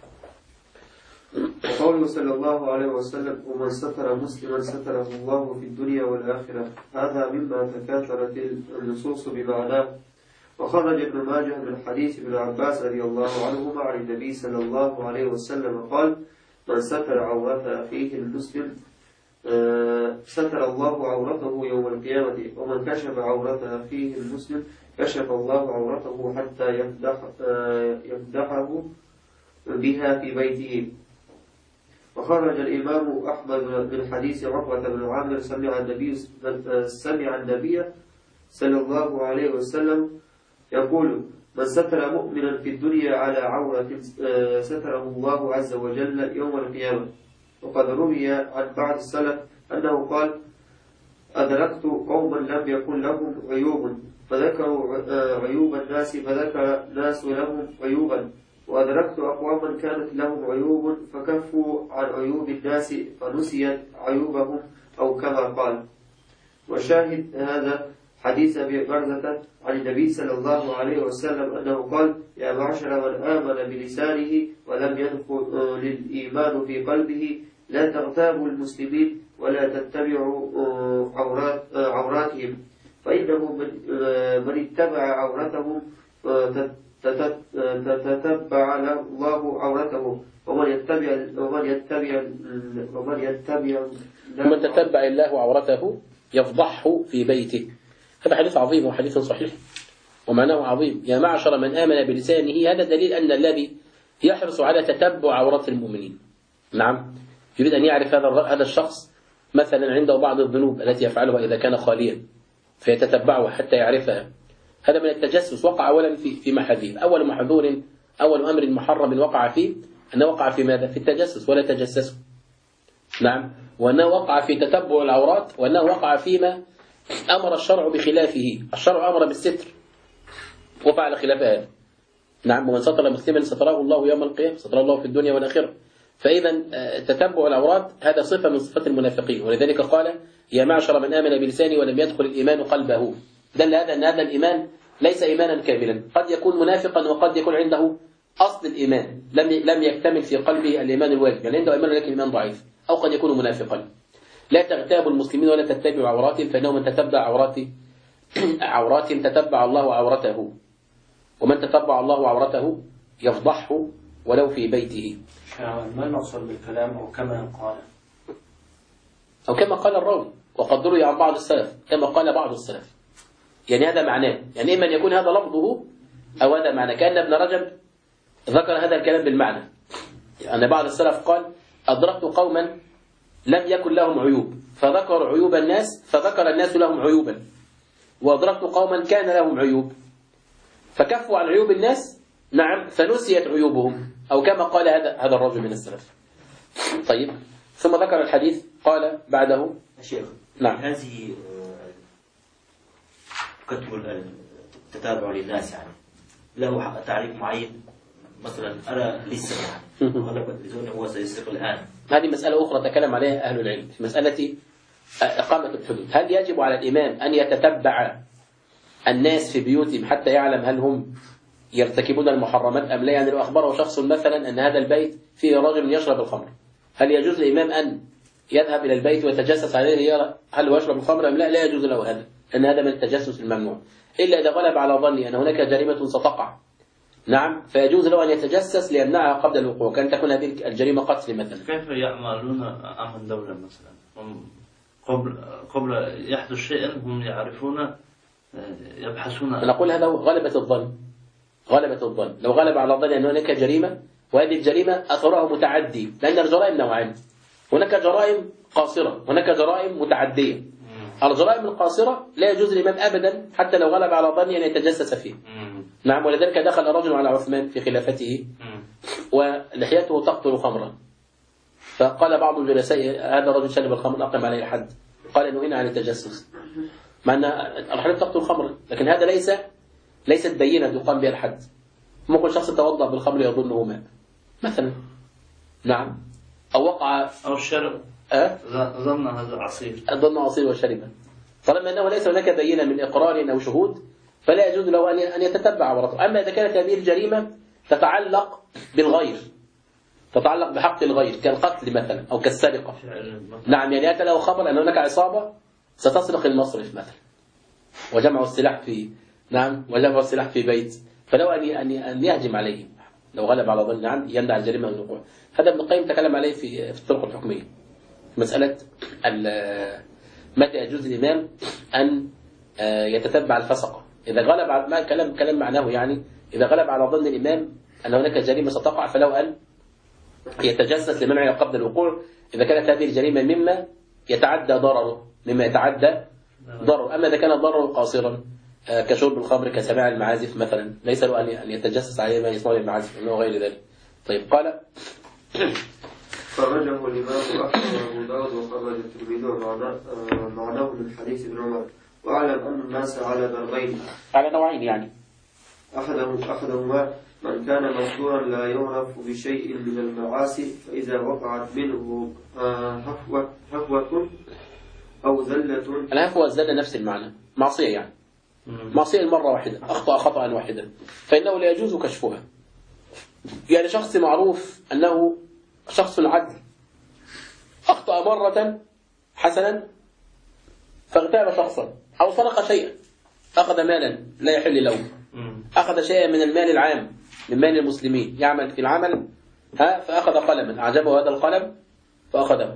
وقوله صلى الله عليه وسلم: ومن ستر مسلما ستره الله في الدنيا والآخرة، هذا مما تكاثرت النصوص بمعناه. وخرج ابن ماجه من حديث ابن عباس رضي الله عنهما عن النبي صلى الله عليه وسلم قال: من ستر عورة أخيه المسلم ستر الله عورته يوم القيامة، ومن كشف عورة أخيه المسلم كشف الله عورته حتى يفضحه بها في بيته. وخرج الإمام أحمد من حديث عقبة بن عامر سمع النبي صلى الله عليه وسلم يقول: من ستر مؤمنا في الدنيا على عورة ستره الله عز وجل يوم القيامة. وقد روي عن بعض السلف أنه قال: أدركت قوما لم يكن لهم عيوب فذكروا عيوب الناس فذكر الناس لهم عيوبا، وأدركت أقواما كانت لهم عيوب فكفوا عن عيوب الناس فنسيت عيوبهم، أو كما قال. وشاهد هذا حديث أبي برزة عن النبي صلى الله عليه وسلم أنه قال: يا معشر من آمن بلسانه ولم يدخل الإيمان في قلبه، لا تغتابوا المسلمين ولا تتبعوا عوراتهم، فإنه من اتبع عورتهم تتبع الله عورته، ومن تتبع الله عورته يفضحه في بيته. هذا حديث عظيم وحديث صحيح ومعناه عظيم. يا معشر من آمن بلسانه، هذا دليل أن الذي يحرص على تتبع عورات المؤمنين، نعم، يريد أن يعرف هذا الشخص مثلا عنده بعض الذنوب التي يفعلها إذا كان خاليا فيتتبعها حتى يعرفها. هذا من التجسس. وقع أولا في محاذير. أول محذور، أول أمر محرم وقع فيه أنه وقع في ماذا؟ في التجسس، ولا تجسسوا، نعم، وأنه وقع في تتبع العورات، وأنه وقع فيما أمر الشرع بخلافه. الشرع أمر بالستر وفعل خلاف هذا، نعم. ومن ستر مسلما ستره الله يوم القيامة، ستره الله في الدنيا والآخرة. فإذا تتبع العورات هذا صفة من صفات المنافقين، ولذلك قال: يا معشر من آمن بلسانه ولم يدخل الإيمان قلبه. دل هذا أن هذا الإيمان ليس إيمانا كاملا، قد يكون منافقا وقد يكون عنده أصل الإيمان، لم يكتمل في قلبه الإيمان الواجب، يعني عنده إيمان لكن إيمان ضعيف، أو قد يكون منافقا. لا تغتابوا المسلمين ولا تتبعوا عوراتهم، فإنه من تتبع عوراتهم تتبع الله عورته، ومن تتبع الله عورته يفضحه ولو في بيته. ما المقصود بالكلام أو كما قال الراوي، وقد روي عن بعض السلف كما قال بعض السلف، يعني هذا معناه، يعني إما أن يكون هذا لفظه أو هذا معنى، كأن ابن رجب ذكر هذا الكلام بالمعنى. يعني بعض السلف قال: أدركت قوما لم يكن لهم عيوب فذكروا عيوب الناس فذكر الناس لهم عيوبا، وأدركت قوما كان لهم عيوب فكفوا عن عيوب الناس، نعم، فنسيت عيوبهم، أو كما قال هذا الرجل من السلف. طيب، ثم ذكر الحديث قال بعده: شيخ، نعم، هذه كتب التتابع للناس يعني له تعريف معين، مثلا أرى لسه يعني غلبت لزون هو سيستقل الآن. هذه مسألة أخرى تكلم عليها أهل العلم في مسألة إقامة الحدود. هل يجب على الإمام أن يتتبع الناس في بيوتهم حتى يعلم هل هم يرتكبون المحرمات أم لا؟ يعني لو أخبره شخص مثلا أن هذا البيت فيه رجل يشرب الخمر، هل يجوز للإمام أن يذهب إلى البيت ويتجسس عليه ليرى هل هو يشرب الخمر أم لا؟ لا يجوز له هذا، لأن هذا من التجسس الممنوع، إلا إذا غلب على ظني أن هناك جريمة ستقع، نعم، فيجوز له أن يتجسس ليمنعها قبل الوقوع، كان تكون هذه الجريمة قتل مثلا. كيف يعملون أمن دولة مثلا؟ هم قبل يحدث شيء هم يعرفون، يبحثون. نقول هذا غلبة الظن، غلبة الظن. لو غلب على الظن أن هناك جريمة وهذه الجريمة أثرها متعدي، لأن الجرائم نوعين، هناك جرائم قاصرة هناك جرائم متعدية. الجرائم القاصرة لا يجوز لمن أبدا حتى لو غلب على ظنه أن يتجسس فيه، نعم. ولذلك دخل رجل على عثمان في خلافته ولحيته تقتل خمرا، فقال بعض الجلساء: هذا الرجل شرب الخمر أقم عليه الحد. قال إنه هنا عن التجسس، مع أن الحياة تقتل خمرا، لكن هذا ليست بينة يقام بها الحد. ممكن شخص توضأ بالخمر يظنه ماء مثلا، نعم، أو وقع أو ظن هذا عصير. ظن عصير وشربه. طالما أنه ليس هناك بينة من إقرار أو شهود فلا يجوز له أن يتتبع عورته. أما إذا كانت هذه الجريمة تتعلق بالغير، تتعلق بحق الغير كالقتل مثلا أو كالسرقة. نعم، يعني أتى له خبر أن هناك عصابة ستسرق المصرف مثلا وجمعوا السلاح في وجمعوا السلاح في بيت، فلو أن يهجم عليهم لو غلب على ظن يمنع الجريمة من الوقوع. هذا ابن القيم تكلم عليه في الطرق الحكمية، مسألة متى يجوز الإمام أن يتتبع الفسقة. إذا غلب على كلام معناه، يعني إذا غلب على ظن الإمام أن هناك جريمة ستقع فلو أن يتجسس لمنعها قبل الوقوع إذا كانت هذه الجريمة مما يتعدى ضرره. أما إذا كان ضرره قاصرا كشرب الخمر كسماع المعازف مثلا ليس له أن يتجسس عليه ما يصنع المعازف أو غير ذلك. طيب، قال خرجه الإمام أحمد وأبو داود وخرج الترمذي معناه من حديث ابن عمر. وأعلم أن الناس على ضربين، على نوعين، يعني أحدهما من كان مستورا لا يعرف بشيء من المعاصي، فإذا وقعت منه هفوة أو زلة. الهفوة والزلة نفس المعنى، معصية يعني معصية مرة واحدة، أخطأ خطأ واحدا، فإنه لا يجوز كشفها. يعني شخص معروف أنه شخص عدل أخطأ مرة حسنا فاغتاب شخصا أو سرق شيئا، أخذ مالا لا يحل له، أخذ شيئا من المال العام من مال المسلمين، يعمل في العمل فأخذ قلما أعجبه هذا القلم فأخذه،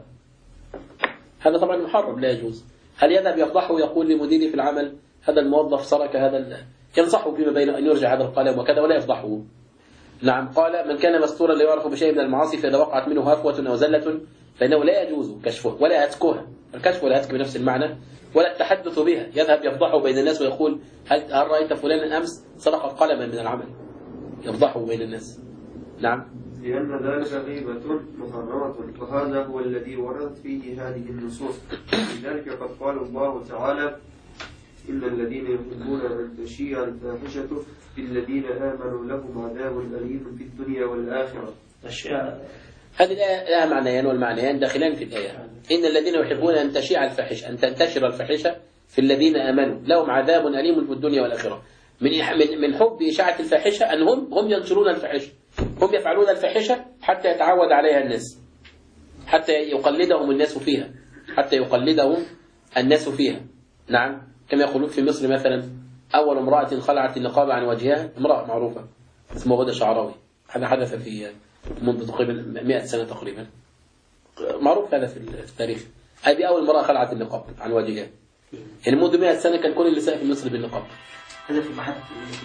هذا طبعا محرم لا يجوز. هل يذهب يفضحه ويقول لمديره في العمل هذا الموظف سرق هذا ينصحه فيما بين أن يرجع هذا القلم وكذا ولا يفضحه. نعم، قال من كان مستورا لا يعرف بشيء من المعاصي فإذا وقعت منه هفوة أو زلة فإنه لا يجوز كشفه ولا هتكها. الكشف ولا هتك بنفس المعنى، ولا التحدث بها، يذهب يفضحه بين الناس ويقول هل رأيت فلانا أمس سرق قلما من العمل، يفضحه بين الناس. نعم، لأن ذلك غيبة محرمة، وهذا هو الذي وردت فيه هذه النصوص. لذلك قد قال الله تعالى إن الذين يحبون أن تشيع الفاحشة في الذين آمنوا لهم عذاب أليم في الدنيا والآخرة. هذه الآية لها معنيان، والمعنيان داخلان في الآية. إن الذين يحبون أن تشيع الفاحشة، أن تنتشر الفاحشة في الذين آمنوا لهم عذاب أليم في الدنيا والآخرة. من حب إشاعة الفاحشة أن هم ينشرون الفاحشة، هم يفعلون الفاحشة حتى يتعود عليها الناس، حتى يقلدهم الناس فيها، حتى يقلدهم الناس فيها. نعم، كما يقولون في مصر مثلا أول امرأة خلعت النقاب عن وجهها امرأة معروفة اسمها غدة شعراوي، هذا حدث في منذ تقريبا 100 سنة تقريبا، معروف هذا في التاريخ. هذه أول امرأة خلعت النقاب عن وجهها، يعني منذ 100 سنة كان كل النساء في مصر بالنقاب. هذا في محل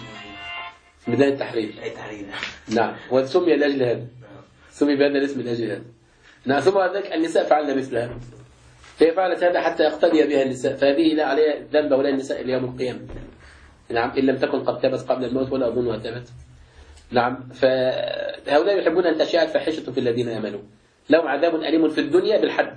بداية التحرير. نعم، وسمي لأجل هذا، سمي بهذا الاسم لأجل هذا. نعم، ثم ذلك النساء فعلن مثلها، فهي فعلت هذا حتى يقتدي بها النساء، فهذه لا عليها ذنب ولا النساء إلى يوم القيامة. نعم، إن لم تكن قد تابت قبل الموت ولا أظنها تابت. نعم، فهؤلاء يحبون أن تشيع الفاحشة في الذين آمنوا لهم عذاب أليم في الدنيا بالحد،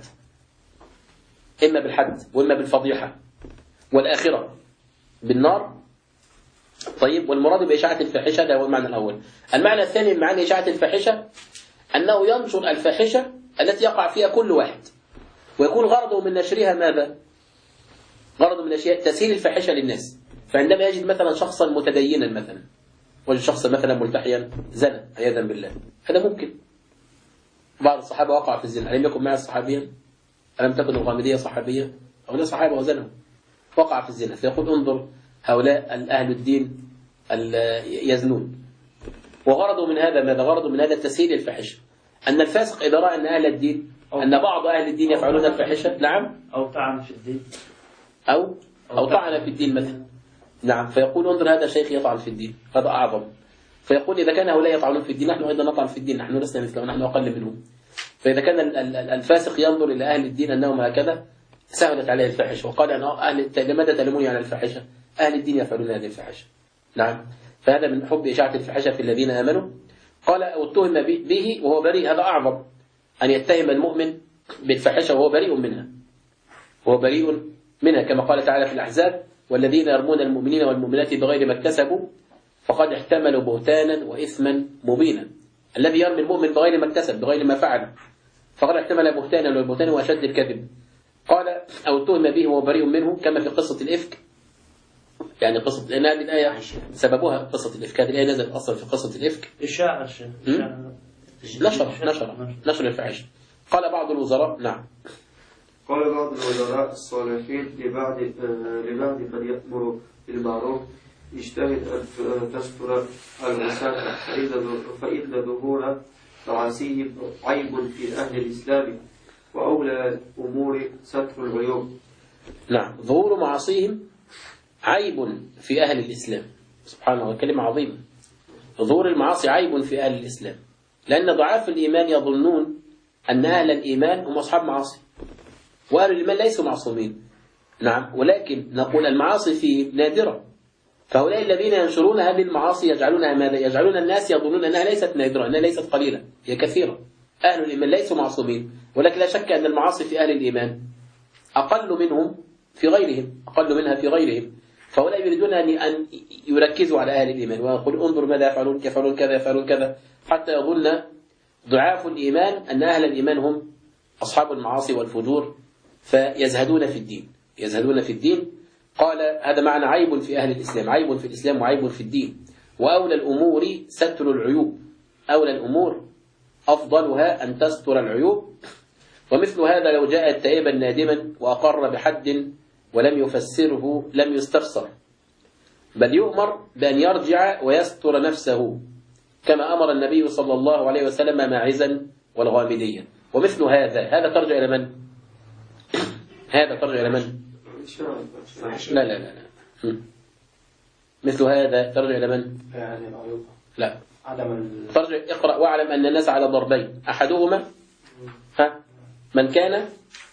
إما بالحد وإما بالفضيحة، والآخرة بالنار. طيب، والمراد بإشاعة الفاحشة ده هو المعنى الأول. المعنى الثاني من معنى إشاعة الفاحشة أنه ينشر الفاحشة التي يقع فيها كل واحد، ويكون غرضه من نشرها ماذا؟ غرضه من نشرها تسهيل الفاحشة للناس. فعندما يجد مثلا شخصا متدينا مثلا وجد شخصا مثلا ملتحيا زنى عياذا بالله، هذا ممكن. بعض الصحابة وقع في الزنا، ألم يكن معه صحابيا؟ ألم تكن الغامدية صحابية؟ أو لا صحابة وزنوا، وقع في الزنا، فيقول انظر هؤلاء أهل الدين يزنون. وغرضوا من هذا ماذا؟ غرضوا من هذا تسهيل الفاحشة، أن الفاسق إذا رأى أن أهل الدين أن بعض أهل الدين يفعلون الفاحشة، نعم، أو طعن في الدين، أو طعن في الدين مثلا، نعم، فيقول انظر هذا شيخ يطعن في الدين، هذا أعظم. فيقول إذا كان هؤلاء يطعنون في الدين نحن أيضا نطعن في الدين، نحن لسنا مثلهم، نحن أقل منهم. فإذا كان الفاسق ينظر إلى أهل الدين أنهم هكذا سهلت عليه الفاحشة، وقال أن لماذا تلموني على الفاحشة؟ أهل الدين يفعلون هذه الفاحشة. نعم، فهذا من حب إشاعة الفاحشة في الذين آمنوا. قال واتهم به وهو بريء، هذا أعظم، أن يتهم المؤمن بالفاحشة وهو بريء منها، وهو بريء منها، كما قال تعالى في الأحزاب والذين يرمون المؤمنين والمؤمنات بغير ما اكتسبوا فقد احتملوا بهتانا وإثما مبينا. الذي يرمي المؤمن بغير ما اكتسب، بغير ما فعل، فقد احتمل بهتانا، والبهتان هو أشد الكذب. قال أو اتهم به وهو بريء منه، كما في قصة الإفك. يعني قصة، لأن هذه الآية سببها قصة الإفك، هذه الآية نزلت أصلا في قصة الإفك. إشاعة نشر الفاحشة. قال بعض الوزراء، نعم، قال بعض الوزراء الصالحين لبعض من يأمر بالمعروف: اجتهد أن تستر الوساخة، فإن ظهور معاصيهم عيب في أهل الإسلام، وأولى الأمور ستر العيوب. نعم، ظهور معاصيهم عيب في أهل الإسلام. سبحان الله، كلمة عظيمة. ظهور المعاصي عيب في أهل الإسلام، لأن ضعاف الإيمان يظنون أن أهل الإيمان هم أصحاب معاصي، وأهل الإيمان ليسوا معصومين. نعم، ولكن نقول المعاصي فيه نادرة، فهؤلاء الذين ينشرون هذه المعاصي يجعلونها ماذا؟ يجعلون الناس يظنون أنها ليست نادرة، أنها ليست قليلة، هي كثيرة. أهل الإيمان ليسوا معصومين، ولكن لا شك أن المعاصي في أهل الإيمان أقل منهم في غيرهم، أقل منها في غيرهم. فهؤلاء يريدون أن يركزوا على أهل الإيمان ويقول انظر ماذا يفعلون، يفعلون كذا يفعلون كذا، حتى يظن ضعاف الإيمان أن أهل الإيمان هم أصحاب المعاصي والفجور، فيزهدون في الدين، يزهدون في الدين. قال هذا معنى عيب في أهل الإسلام، عيب في الإسلام وعيب في الدين. وأولى الأمور ستر العيوب، أولى الأمور أفضلها أن تستر العيوب. ومثل هذا لو جاء تائبا نادما وأقر بحد ولم يفسره لم يستفسر، بل يؤمر بأن يرجع ويستر نفسه، كما أمر النبي صلى الله عليه وسلم ماعزا والغامدية. ومثل هذا ترجع إلى من؟ هذا ترجع إلى من؟ لا لا لا لا. مثل هذا ترجع إلى من؟ لا، ترجع اقرأ واعلم أن الناس على ضربين، أحدهما من كان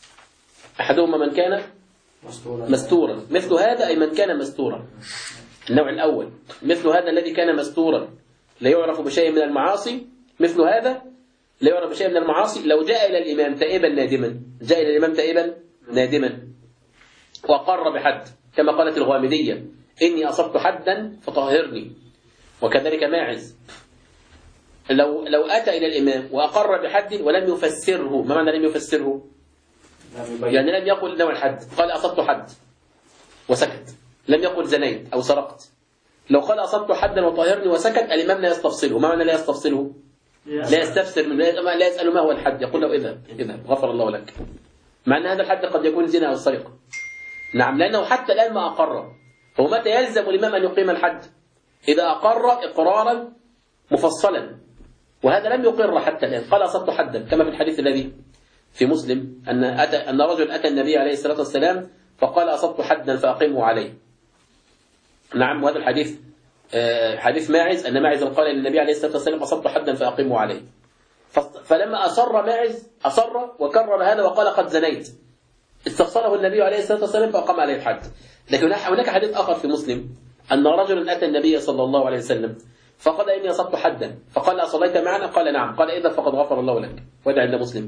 مستورا. مثل هذا أي من كان مستورا، النوع الأول. مثل هذا الذي كان مستورا لا يعرف بشيء من المعاصي، مثل هذا لا يعرف بشيء من المعاصي لو جاء إلى الإمام تائبا نادما، جاء إلى الإمام تائبا نادما وقر بحد، كما قالت الغامدية إني أصبت حدا فطهرني. وكذلك ماعز لو أتى إلى الإمام وأقر بحد ولم يفسره. ما معنى لم يفسره؟ يعني لم يقل نوع الحد، قال أصبت حد وسكت، لم يقل زنيت أو سرقت. لو قال أصبت حدا وطهرني وسكت، الإمام لا يستفصله. ما معنى لا يستفصله؟ لا يستفسر منه، لا يسأل ما هو الحد، يقول له إذا غفر الله لك، مع أن هذا الحد قد يكون زنا أو سرقة. نعم، لأنه حتى الآن ما أقر. هو متى يلزم الإمام أن يقيم الحد؟ إذا أقر إقرارا مفصلا، وهذا لم يقر حتى الآن. قال أصبت حدا، كما في الحديث الذي في مسلم أن رجل أتى النبي عليه الصلاة والسلام فقال أصبت حدا فأقيمه عليه. نعم، وهذا الحديث حديث ماعز، أن ماعز قال للنبي عليه الصلاة والسلام أصبت حدا فأقيمه عليه. فلما أصر ماعز وكرر هذا وقال قد زنيت، استفسره النبي عليه الصلاة والسلام فأقام عليه الحد. لكن هناك حديث آخر في مسلم أن رجلا أتى النبي صلى الله عليه وسلم فقال إني أصبت حدا، فقال أصليت معنا؟ قال نعم. قال إذا فقد غفر الله لك. وهذا عند مسلم.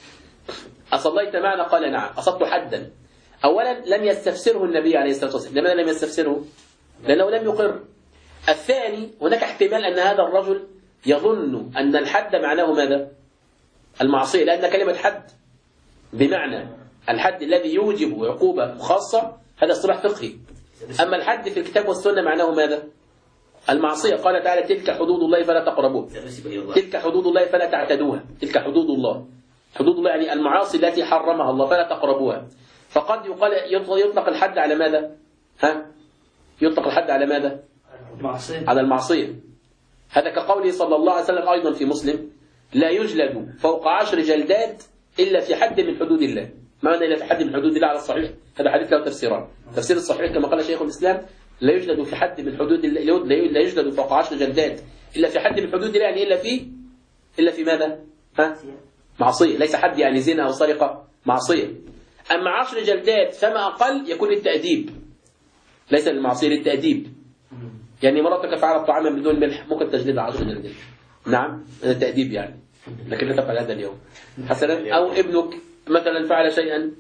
أصليت معنا؟ قال نعم. أصبت حدا. أولا لم يستفسره النبي عليه الصلاة والسلام. لماذا لم يستفسره؟ لأنه لم يقر. الثاني، هناك احتمال أن هذا الرجل يظن أن الحد معناه ماذا؟ المعصية، لأن كلمة حد بمعنى الحد الذي يوجب عقوبة خاصة، هذا اصطلاح فقهي. أما الحد في الكتاب والسنة معناه ماذا؟ المعصية. قال تعالى تلك حدود الله فلا تقربوها، تلك حدود الله فلا تعتدوها، تلك حدود الله. حدود الله يعني المعاصي التي حرمها الله فلا تقربوها. فقد يطلق الحد على ماذا؟ يطلق الحد على ماذا؟ على المعصية. هذا كقوله صلى الله عليه وسلم أيضا في مسلم لا يجلد فوق 10 جلدات إلا في حد من حدود الله. ما معنى إلا في حد من حدود الله على الصحيح؟ هذا حديث له تفسيران. تفسير الصحيح كما قال شيخ الإسلام لا يجلد في حد من حدود الله، لا يجلد فوق 10 جلدات إلا في حد من حدود الله، يعني إلا في ماذا؟ معصية. ليس حد يعني زنا أو سرقة، معصية. أما 10 جلدات فما أقل يكون التأديب، ليس للمعصية، للتأديب. يعني مراتك فعلت طعاما بدون ملح ممكن تجلدها 10 جلدات. نعم، هذا تأديب يعني، لكن لا تفعل هذا اليوم حسنا. أو ابنك مثلا فعل شيئا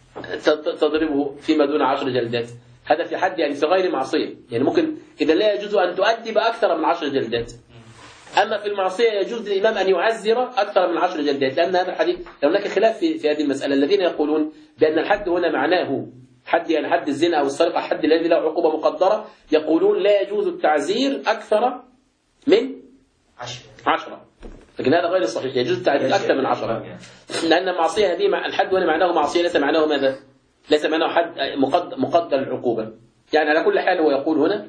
تضربه فيما دون 10 جلدات، هذا في حد يعني في غير معصية. يعني ممكن إذا لا يجوز أن تؤدب أكثر من 10 جلدات، أما في المعصية يجوز للإمام أن يعزر أكثر من 10 جلدات، لأن هذا الحديث هناك خلاف في هذه المسألة. الذين يقولون بأن الحد هنا معناه حد يعني حد الزنا أو السرقة، حد الذي له عقوبة مقدرة، يقولون لا يجوز التعزير أكثر من 10. لكن هذا غير صحيح، يجوز التعزير أكثر من 10، لأن المعصية هذه الحد هنا معناه معصية، ليس معناه ماذا؟ ليس معناه حد مقدر العقوبة. يعني على كل حال هو يقول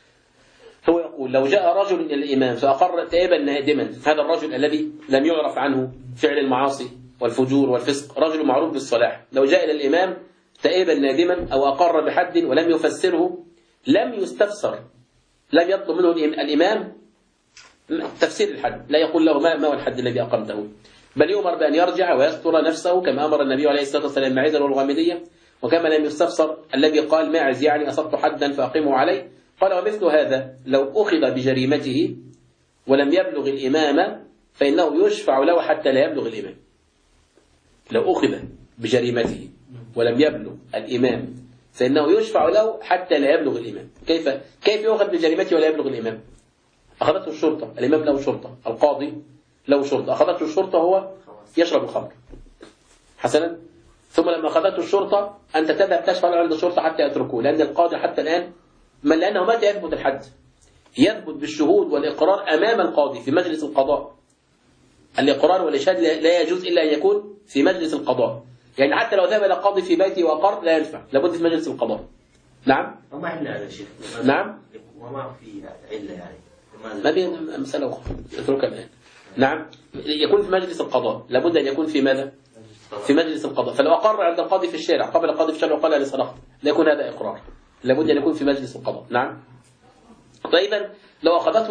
لو جاء رجل إلى الإمام فأقر تائبا نادما، هذا الرجل الذي لم يعرف عنه فعل المعاصي والفجور والفسق، رجل معروف بالصلاح، لو جاء إلى الإمام تائبا نادما أو أقر بحد ولم يفسره، لم يستفسر، لم يطلب منه الإمام تفسير الحد، لا يقول له ما هو الحد الذي أقمته، بل يؤمر بأن يرجع ويستر نفسه كما أمر النبي عليه الصلاة والسلام معاذ والغامدية، وكما لم يستفسر الذي قال ماعز يعني أصبت حدا فأقيمه عليه. قال ومثل هذا لو أخذ بجريمته ولم يبلغ الإمام فإنه يشفع له حتى لا يبلغ الإمام. لو أخذ بجريمته ولم يبلغ الإمام فإنه يشفع له حتى لا يبلغ الإمام. كيف يؤخذ بجريمته ولا يبلغ الإمام؟ أخذته الشرطة، الإمام له شرطة، القاضي له شرطة، أخذته الشرطة هو يشرب الخمر حسنا، ثم لما أخذته الشرطة أنت تذهب تشفع له عند الشرطة حتى يتركوه، لأن القاضي حتى الآن لأنه متى يثبت الحد؟ يثبت بالشهود والإقرار أمام القاضي في مجلس القضاء. الإقرار والإشهاد لا يجوز إلا أن يكون في مجلس القضاء، يعني حتى لو ذهب إلى القاضي في بيته وأقر لا ينفع، لابد في مجلس القضاء. نعم. وما عندنا هذا الشيء. نعم. وما في علة يعني. ما بين مسألة أخرى اتركها الآن. نعم، يكون في مجلس القضاء، لابد أن يكون في ماذا؟ في مجلس القضاء. فلو أقر عند القاضي في الشارع، قبل القاضي في الشارع وقال لي صدقت، لا يكون هذا إقرار، لابد أن يكون في مجلس القضاء. نعم. طيبا لو أخذته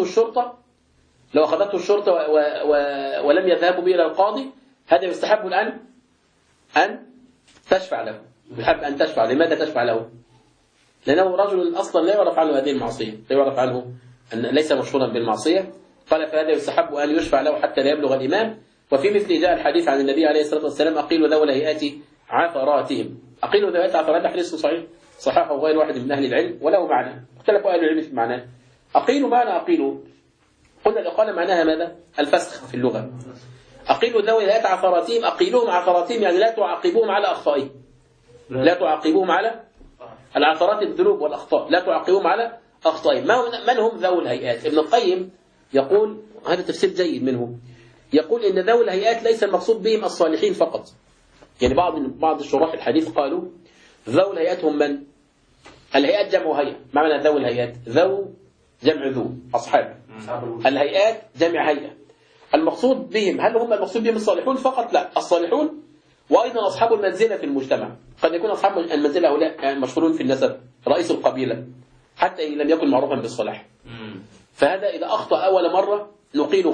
الشرطة ولم يذهبوا به إلى القاضي، هذا يستحب الآن أن تشفع له. يحب أن تشفع. لماذا تشفع له؟ لأنه رجل أصلا لا يعرف عنه هذه المعصية، لا يعرف عنه أن ليس مشهورا بالمعصية، قال فهذا يستحب أن يشفع له حتى لا يبلغ الإمام. وفي مثل جاء الحديث عن النبي عليه الصلاة والسلام أقيلوا ذوي الهيئات عثراتهم. أقيلوا ذوي الهيئات عثرات حديث صحيح صححه غير واحد من أهل العلم وله معنى، اختلفوا أهل العلم في معناه. أقيلوا معنى أقيلوا، قلنا الإقالة معناها ماذا؟ الفسخ في اللغة. أقيلوا ذوي الهيئات عثراتهم، أقيلوهم عثراتهم يعني لا تعاقبوهم على أخطائهم، لا تعاقبوهم على العثرات الذنوب والأخطاء، لا تعاقبوهم على أخطائهم. من هم ذوي الهيئات؟ ابن القيم يقول، هذا تفسير جيد منه، يقول إن ذوي الهيئات ليس المقصود بهم الصالحين فقط. يعني بعض الشراح الحديث قالوا ذوي الهيئات هم من؟ الهيئات جمع هيئة. ما معنى ذوي الهيئات؟ ذو جمع ذو، أصحاب. الهيئات جمع هيئة. المقصود بهم، هل هم المقصود بهم الصالحون فقط؟ لا، الصالحون وأيضا أصحاب المنزلة في المجتمع. قد يكون أصحاب المنزلة هؤلاء مشهورون في النسب، رئيس القبيلة حتى إن لم يكن معروفا بالصلاح. فهذا إذا أخطأ أول مرة نقيل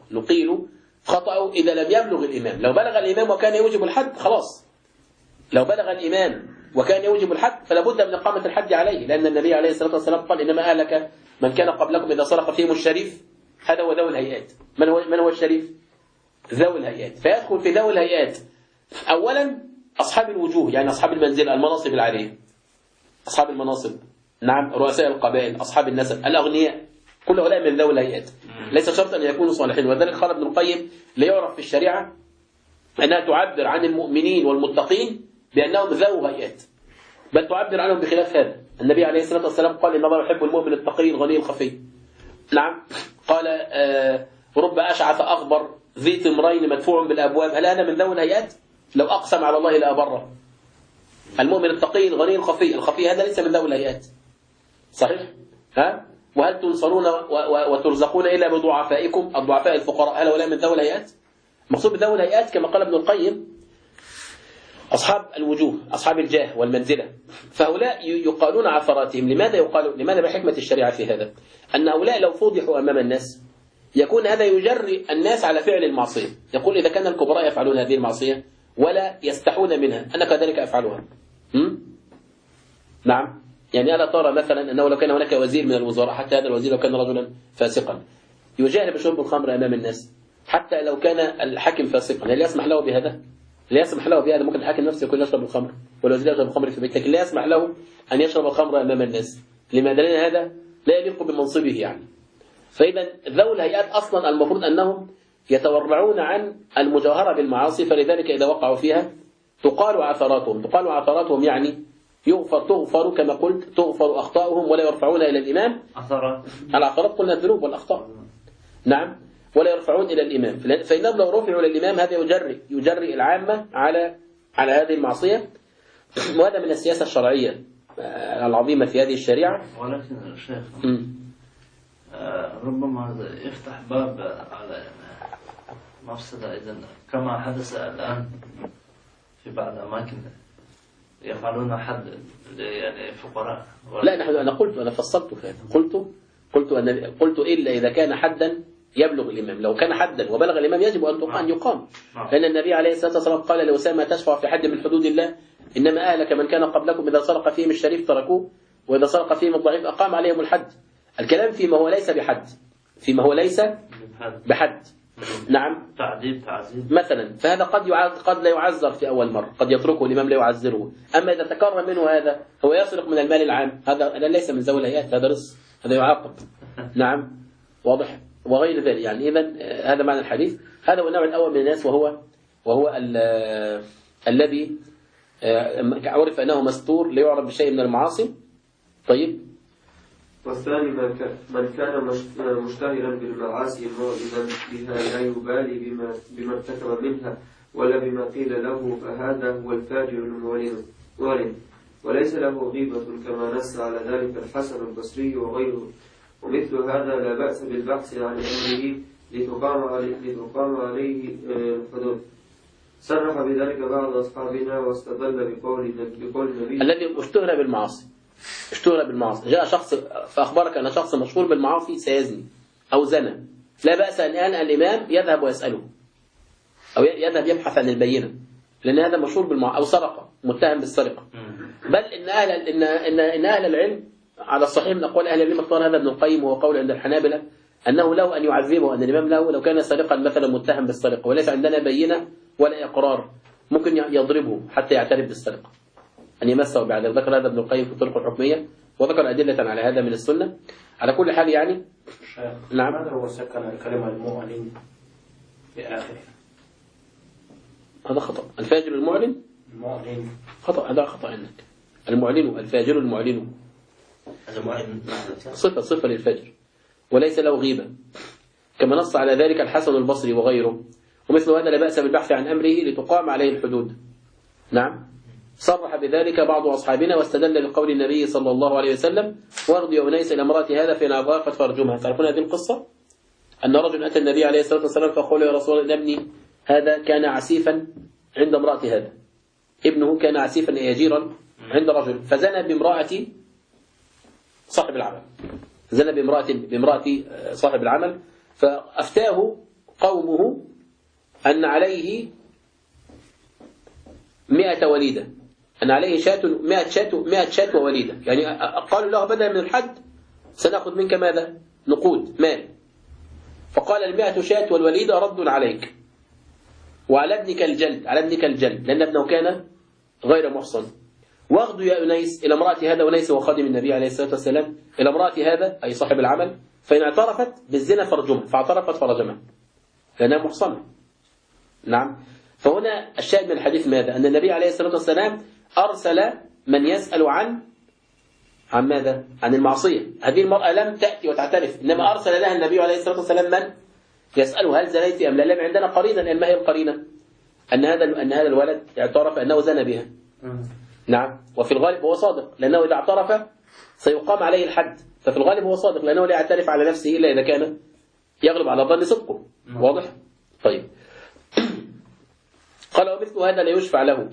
خطأه إذا لم يبلغ الإمام. لو بلغ الإمام وكان يوجب الحد خلاص، لو بلغ الإمام وكان يوجب الحد فلا بد من إقامة الحد عليه، لأن النبي عليه الصلاة والسلام قال إنما أهلك من كان قبلكم إذا سرق فيهم الشريف. هذا هو ذوي الهيئات. من هو الشريف؟ ذوي الهيئات. فيدخل في ذوي الهيئات أولا أصحاب الوجوه، يعني أصحاب المنزل، المناصب العالية، أصحاب المناصب، نعم، رؤساء القبائل، أصحاب النسب، الأغنياء، كل هؤلاء من ذوي الهيئات. ليس شرط أن يكونوا صالحين. وذلك قال ابن القيم ليعرف في الشريعة أنها تعبر عن المؤمنين والمتقين بأنهم ذو هيئات، بل تعبر عنهم بخلاف هذا. النبي عليه الصلاة والسلام قال إن الله يحب المؤمن التقي الغني الخفي. نعم. قال رب أشعث أغبر ذي تمرين مدفوع بالأبواب، هل هذا من ذوي الهيئات؟ لو أقسم على الله لأبره. المؤمن التقي الغني الخفي هذا ليس من ذوي الهيئات. صحيح؟ ها؟ وهل تنصرون وترزقون إلا بضعفائكم الضعفاء الفقراء، هل هؤلاء من ذوي الهيئات؟ مقصود بذوي الهيئات كما قال ابن القيم أصحاب الوجوه، أصحاب الجاه والمنزلة. فهؤلاء يقالون عثراتهم. لماذا يقالون؟ لماذا بحكمة الشريعة في هذا؟ أن هؤلاء لو فضحوا أمام الناس يكون هذا يجري الناس على فعل المعصية. يقول إذا كان الكبراء يفعلون هذه المعصية ولا يستحون منها أنا كذلك أفعلها. نعم. يعني ألا ترى مثلا أنه لو كان هناك وزير من الوزراء، حتى هذا الوزير لو كان رجلا فاسقا، يجاهر بشرب الخمر أمام الناس، حتى لو كان الحاكم فاسقا، هل يسمح له بهذا؟ لا يسمح له بهذا. ممكن الحاكم نفسه يكون يشرب الخمر والوزير يشرب الخمر في بيته، لكن لا يسمح له أن يشرب الخمر أمام الناس. لماذا؟ لأن هذا لا يليق بمنصبه يعني. فإذا ذوي الهيئات أصلا المفروض أنهم يتورعون عن المجاهرة بالمعاصي، فلذلك إذا وقعوا فيها تقال عثراتهم. تقال عثراتهم يعني تغفر كما قلت، تغفر أخطاؤهم ولا يرفعون إلى الإمام. العثرات قلنا الذنوب والأخطاء. نعم، ولا يرفعون إلى الإمام، فإنهم لو رفعوا إلى الإمام هذا يجري العامة على هذه المعصية، وهذا من السياسة الشرعية العظيمة في هذه الشريعة. ولكن شيخ ربما هذا يفتح باب على مفسدة إذن، كما حدث الآن في بعض الأماكن يفعلون حد يعني فقراء. لا، أنا فصلت في هذا، قلت إلا إذا كان حدا يبلغ الإمام. لو كان حدا وبلغ الإمام يجب أن يقام، لأن النبي عليه الصلاة والسلام قال لأسامة تشفع في حد من حدود الله، إنما أهلك من كان قبلكم إذا سرق فيهم الشريف تركوه وإذا سرق فيهم الضعيف أقام عليهم الحد. الكلام فيما هو ليس بحد، فيما هو ليس بحد. نعم، تعذيب مثلا، فهذا قد لا يعذر في أول مرة، قد يتركه الإمام لا يعذره. أما إذا تكرر منه هذا، هو يسرق من المال العام، هذا ليس من ذوي الهيئات، هذا رزق، هذا يعاقب. نعم، واضح، وغير ذلك. يعني إذن هذا معنى الحديث. هذا هو النوع الأول من الناس، وهو الذي عرف أنه مستور ليعرف بشيء من المعاصي. طيب، والثاني من كان مشتهرا بالمعاصي معلنا بها لا يبالي بما ارتكب منها ولا بما قيل له، فهذا هو الفاجر المعلن، وليس له غيبة كما نص على ذلك الحسن البصري وغيره. ومثل هذا لا بأس بالبحث عن أمره لتقام عليه الحدود. صرح بذلك بعض أصحابنا واستدل بقول النبي الذي اشتهر بالمعاصي. جاء شخص فأخبرك أن شخص مشهور بالمعاصي سيزني أو زنى، لا بأس أن الإمام يذهب ويسأله أو يذهب يبحث عن البينة، لأن هذا مشهور بالمعاصي، أو سرق متهم بالسرقة. بل إن أهل العلم على الصحيح من أقوال أهل العلم، اختار هذا ابن القيم وهو قول عند الحنابلة، أنه له أن يعذبه، أن الإمام له لو كان سارقا مثلا متهم بالسرقة وليس عندنا بينة ولا إقرار، ممكن يضربه حتى يعترف بالسرقة، أن يمسه بعد. ذكر هذا ابن القيم في الطرق الحكمية، وذكر أدلة على هذا من السنة. على كل حال يعني نعم. ماذا هو سكن الكلمة المعلن في آخره؟ هذا خطأ. الفاجر المعلن خطأ، هذا خطأ عندك. المعلن، الفاجر المعلن، هذا معلن صفة للفاجر وليس له غيبة، كما نص على ذلك الحسن البصري وغيره. ومثل هذا لا بأس بالبحث عن أمره لتقام عليه الحدود. نعم، صرح بذلك بعض أصحابنا واستدل بقول النبي صلى الله عليه وسلم: وارضي أنيس إلى امرأة هذا فإن أضاقت فرجمها. تعرفون هذه القصة؟ أن رجل أتى النبي عليه الصلاة والسلام فقال: يا رسول الله، ابني هذا كان عسيفا عند امرأة هذا، ابنه كان عسيفا يجيرا عند رجل، فزنى بامرأة صاحب العمل، زنى بامرأة صاحب العمل، فأفتاه قومه أن عليه 100 وليدة، أن عليه 100 شاة ووليدة. يعني قالوا له: بدلا من الحد سنأخذ منك ماذا؟ نقود مال. فقال: 100 شاة والوليدة رد عليك، وعلى ابنك الجلد، لأن ابنه كان غير محصن. واخذوا يا أنيس إلى امرأة هذا، ونيس وخادم النبي عليه الصلاة والسلام، إلى امرأة هذا أي صاحب العمل، فإن اعترفت بالزنا فرجمها، فاعترفت فرجمها لأنها محصنة. نعم. فهنا الشاهد من الحديث ماذا؟ أن النبي عليه الصلاة والسلام أرسل من يسأل عن ماذا؟ عن المعصية. هذه المرأة لم تأتي وتعترف، إنما أرسل لها النبي عليه الصلاة والسلام من يسأله: هل زنيت أم لا؟ لم عندنا قرينة. لأن ما هي القرينة؟ أن هذا الولد اعترف أنه زنى بها. نعم. وفي الغالب هو صادق، لأنه إذا اعترف سيقام عليه الحد، ففي الغالب هو صادق، لأنه لا يعترف على نفسه إلا إذا كان يغلب على ظن صدقه. واضح؟ طيب. قال: ومثل هذا لا يشفع له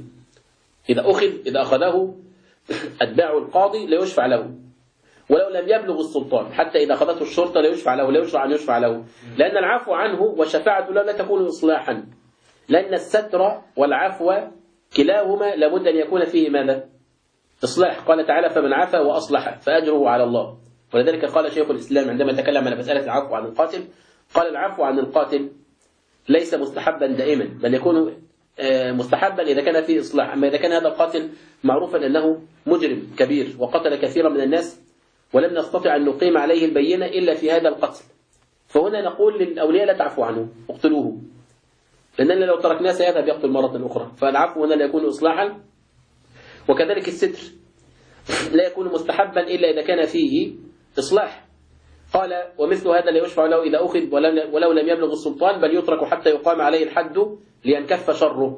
إذا أخذه أتباع القاضي لا يشفع له، ولو لم يبلغ السلطان، حتى إذا أخذته الشرطة لا يشفع له، لا يشرع أن يشفع له، لأن العفو عنه والشفاعة له لا تكون إصلاحا، لأن الستر والعفو كلاهما لابد أن يكون فيه ماذا؟ إصلاح. قال تعالى: فمن عفا وأصلح فأجره على الله. ولذلك قال شيخ الإسلام عندما تكلم عن مسألة العفو عن القاتل، قال: العفو عن القاتل ليس مستحبا دائما، بل يكون مستحبا إذا كان فيه إصلاح. أما إذا كان هذا القاتل معروفا أنه مجرم كبير وقتل كثيرا من الناس ولم نستطع أن نقيم عليه البينة إلا في هذا القتل، فهنا نقول للأولياء لا تعفوا عنه، اقتلوه، لأننا لو تركناه سيذهب يقتل مرة أخرى، فالعفو هنا لا يكون إصلاحا. وكذلك الستر لا يكون مستحبا إلا إذا كان فيه إصلاح. قال ومثل هذا لا يشفع له إذا أخذ ولو لم يبلغ السلطان، بل يترك حتى يقام عليه الحد لينكف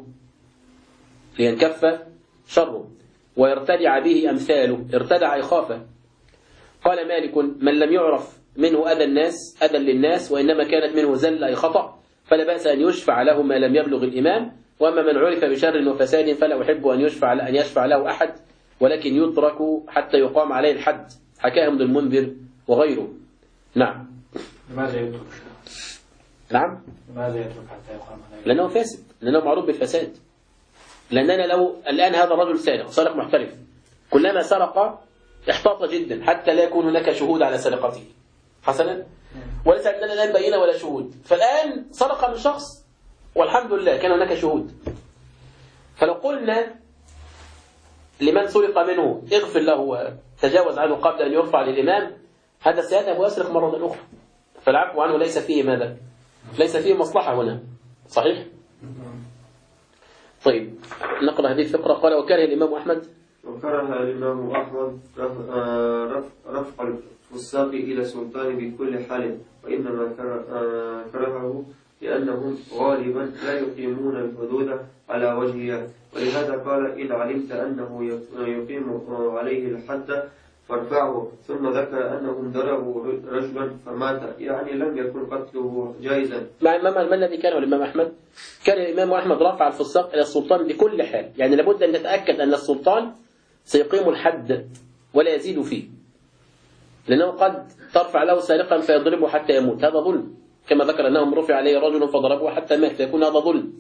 شره ويرتدع به أمثاله. ارتدع يخافه. قال مالك من لم يعرف منه أذى للناس وإنما كانت منه زل أي خطأ فلا بأس أن يشفع له ما لم يبلغ الإمام، وأما من عرف بشر وفساد فلا أحب أن يشفع له أحد، ولكن يترك حتى يقام عليه الحد. حكاه ابن المنذر وغيره. نعم. لماذا يترك؟ نعم. لماذا يترك حتى يقام عليه؟ لأنه فاسد، لأنه معروف بالفساد. لأننا لو الآن هذا الرجل سارق محترف، كلما سرق احتاط جدا حتى لا يكون هناك شهود على سرقته حسنا، وليس عندنا الآن بينة ولا شهود، فالآن سرق من شخص والحمد لله كان هناك شهود، فلو قلنا لمن سرق منه اغفر له وتجاوز عنه قبل أن يرفع للإمام، هذا سيذهب ويسرق مرة أخرى، فالعفو عنه ليس فيه ماذا؟ ليس فيه مصلحة هنا، صحيح؟ طيب نقرأ هذه الفقرة. قال وكره الإمام أحمد رفع الفساق إلى السلطان بكل حال، وإنما كرهه لأنهم غالبا لا يقيمون الحدود على وجهها، ولهذا قال إن علمت أنه يقيم عليه الحد فارفعه، ثم ذكر أنهم ضربوا رجلا فمات، يعني لم يكن قتله جائزا. مع ما الذي كانه الإمام أحمد؟ كان الإمام أحمد رفع الفساق إلى السلطان بكل حال، يعني لابد أن نتأكد أن السلطان سيقيم الحد ولا يزيد فيه، لأنه قد ترفع له سارقا فيضربه حتى يموت، هذا ظلم، كما ذكر أنهم رفع عليه رجل فضربوه حتى مات، فيكون هذا ظلم.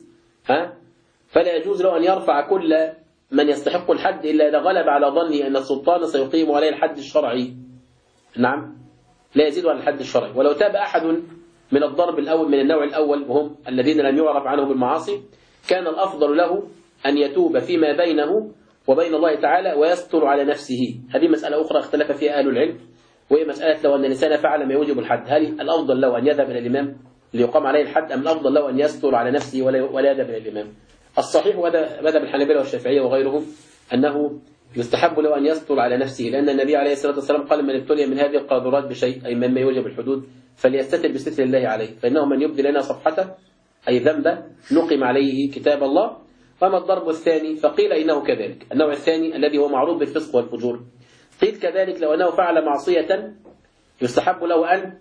فلا يجوز له أن يرفع كل من يستحق الحد إلا إذا غلب على ظنه أن السلطان سيقيم عليه الحد الشرعي. نعم، لا يزيد على الحد الشرعي. ولو تاب أحد من الضرب الأول من النوع الأول وهم الذين لم يعرف عنهم المعاصي، كان الأفضل له أن يتوب فيما بينه وبين الله تعالى ويستر على نفسه. هذه مسألة أخرى اختلف فيها أهل العلم، وهي مسألة لو أن الإنسان فعل ما يوجب الحد، هل الأفضل له أن يذهب إلى الإمام ليقام عليه الحد، أم الأفضل له أن يستر على نفسه ولا يذهب إلى الإمام؟ الصحيح وهذا مذهب الحنابلة والشافعية وغيرهم أنه يستحب له أن يستر على نفسه، لأن النبي عليه الصلاة والسلام قال من ابتلي من هذه القاذورات بشيء أي مما يوجب الحدود فليستتر بستر الله عليه، فإنه من يبدي لنا صفحته أي ذنبه نقم عليه كتاب الله. وأما الضرب الثاني فقيل إنه كذلك، النوع الثاني الذي هو معروف بالفسق والفجور، قيل كذلك لو أنه فعل معصية يستحب له أن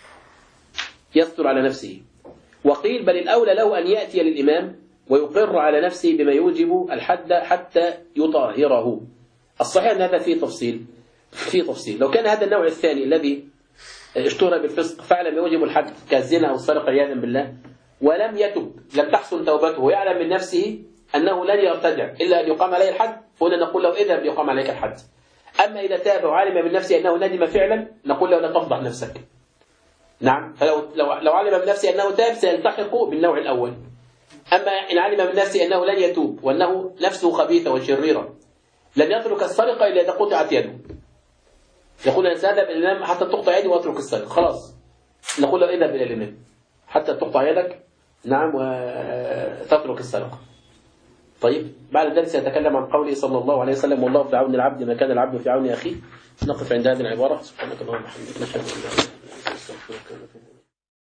يستر على نفسه، وقيل بل الأولى له أن يأتي للإمام ويقر على نفسه بما يوجب الحد حتى يطهره. الصحيح أن هذا فيه تفصيل. لو كان هذا النوع الثاني الذي اشتهر بالفسق فعل ما يوجب الحد كالزنا أو السرقة عياذا بالله ولم يتب، لم تحسن توبته ويعلم من نفسه أنه لن يرتدع إلا أن يقام عليه الحد، فهنا نقول له اذهب ليقام عليك الحد. أما إذا تاب وعلم من نفسه أنه ندم فعلا نقول له لا تفضح نفسك. نعم، فلو علم من نفسه أنه تاب سيلتحق بالنوع الأول. أما إن علم من نفسه أنه لن يتوب وأنه نفسه خبيثة وشريرة لن يترك السرقة إلا إذا قطعت يده، يقول الإنسان اذهب إلى الإمام حتى تقطع يدي وأترك السرقة، خلاص نقول له اذهب إلى الإمام حتى تقطع يدك، نعم، وتترك السرقة. طيب بعد ذلك سيتكلم عن قوله صلى الله عليه وسلم والله في عون العبد ما كان العبد في عون أخيه. نقف عند هذه العبارة. سبحانك اللهم وبحمدك نشهد أن لا إله إلا أنت نستغفرك ونتوب إليك.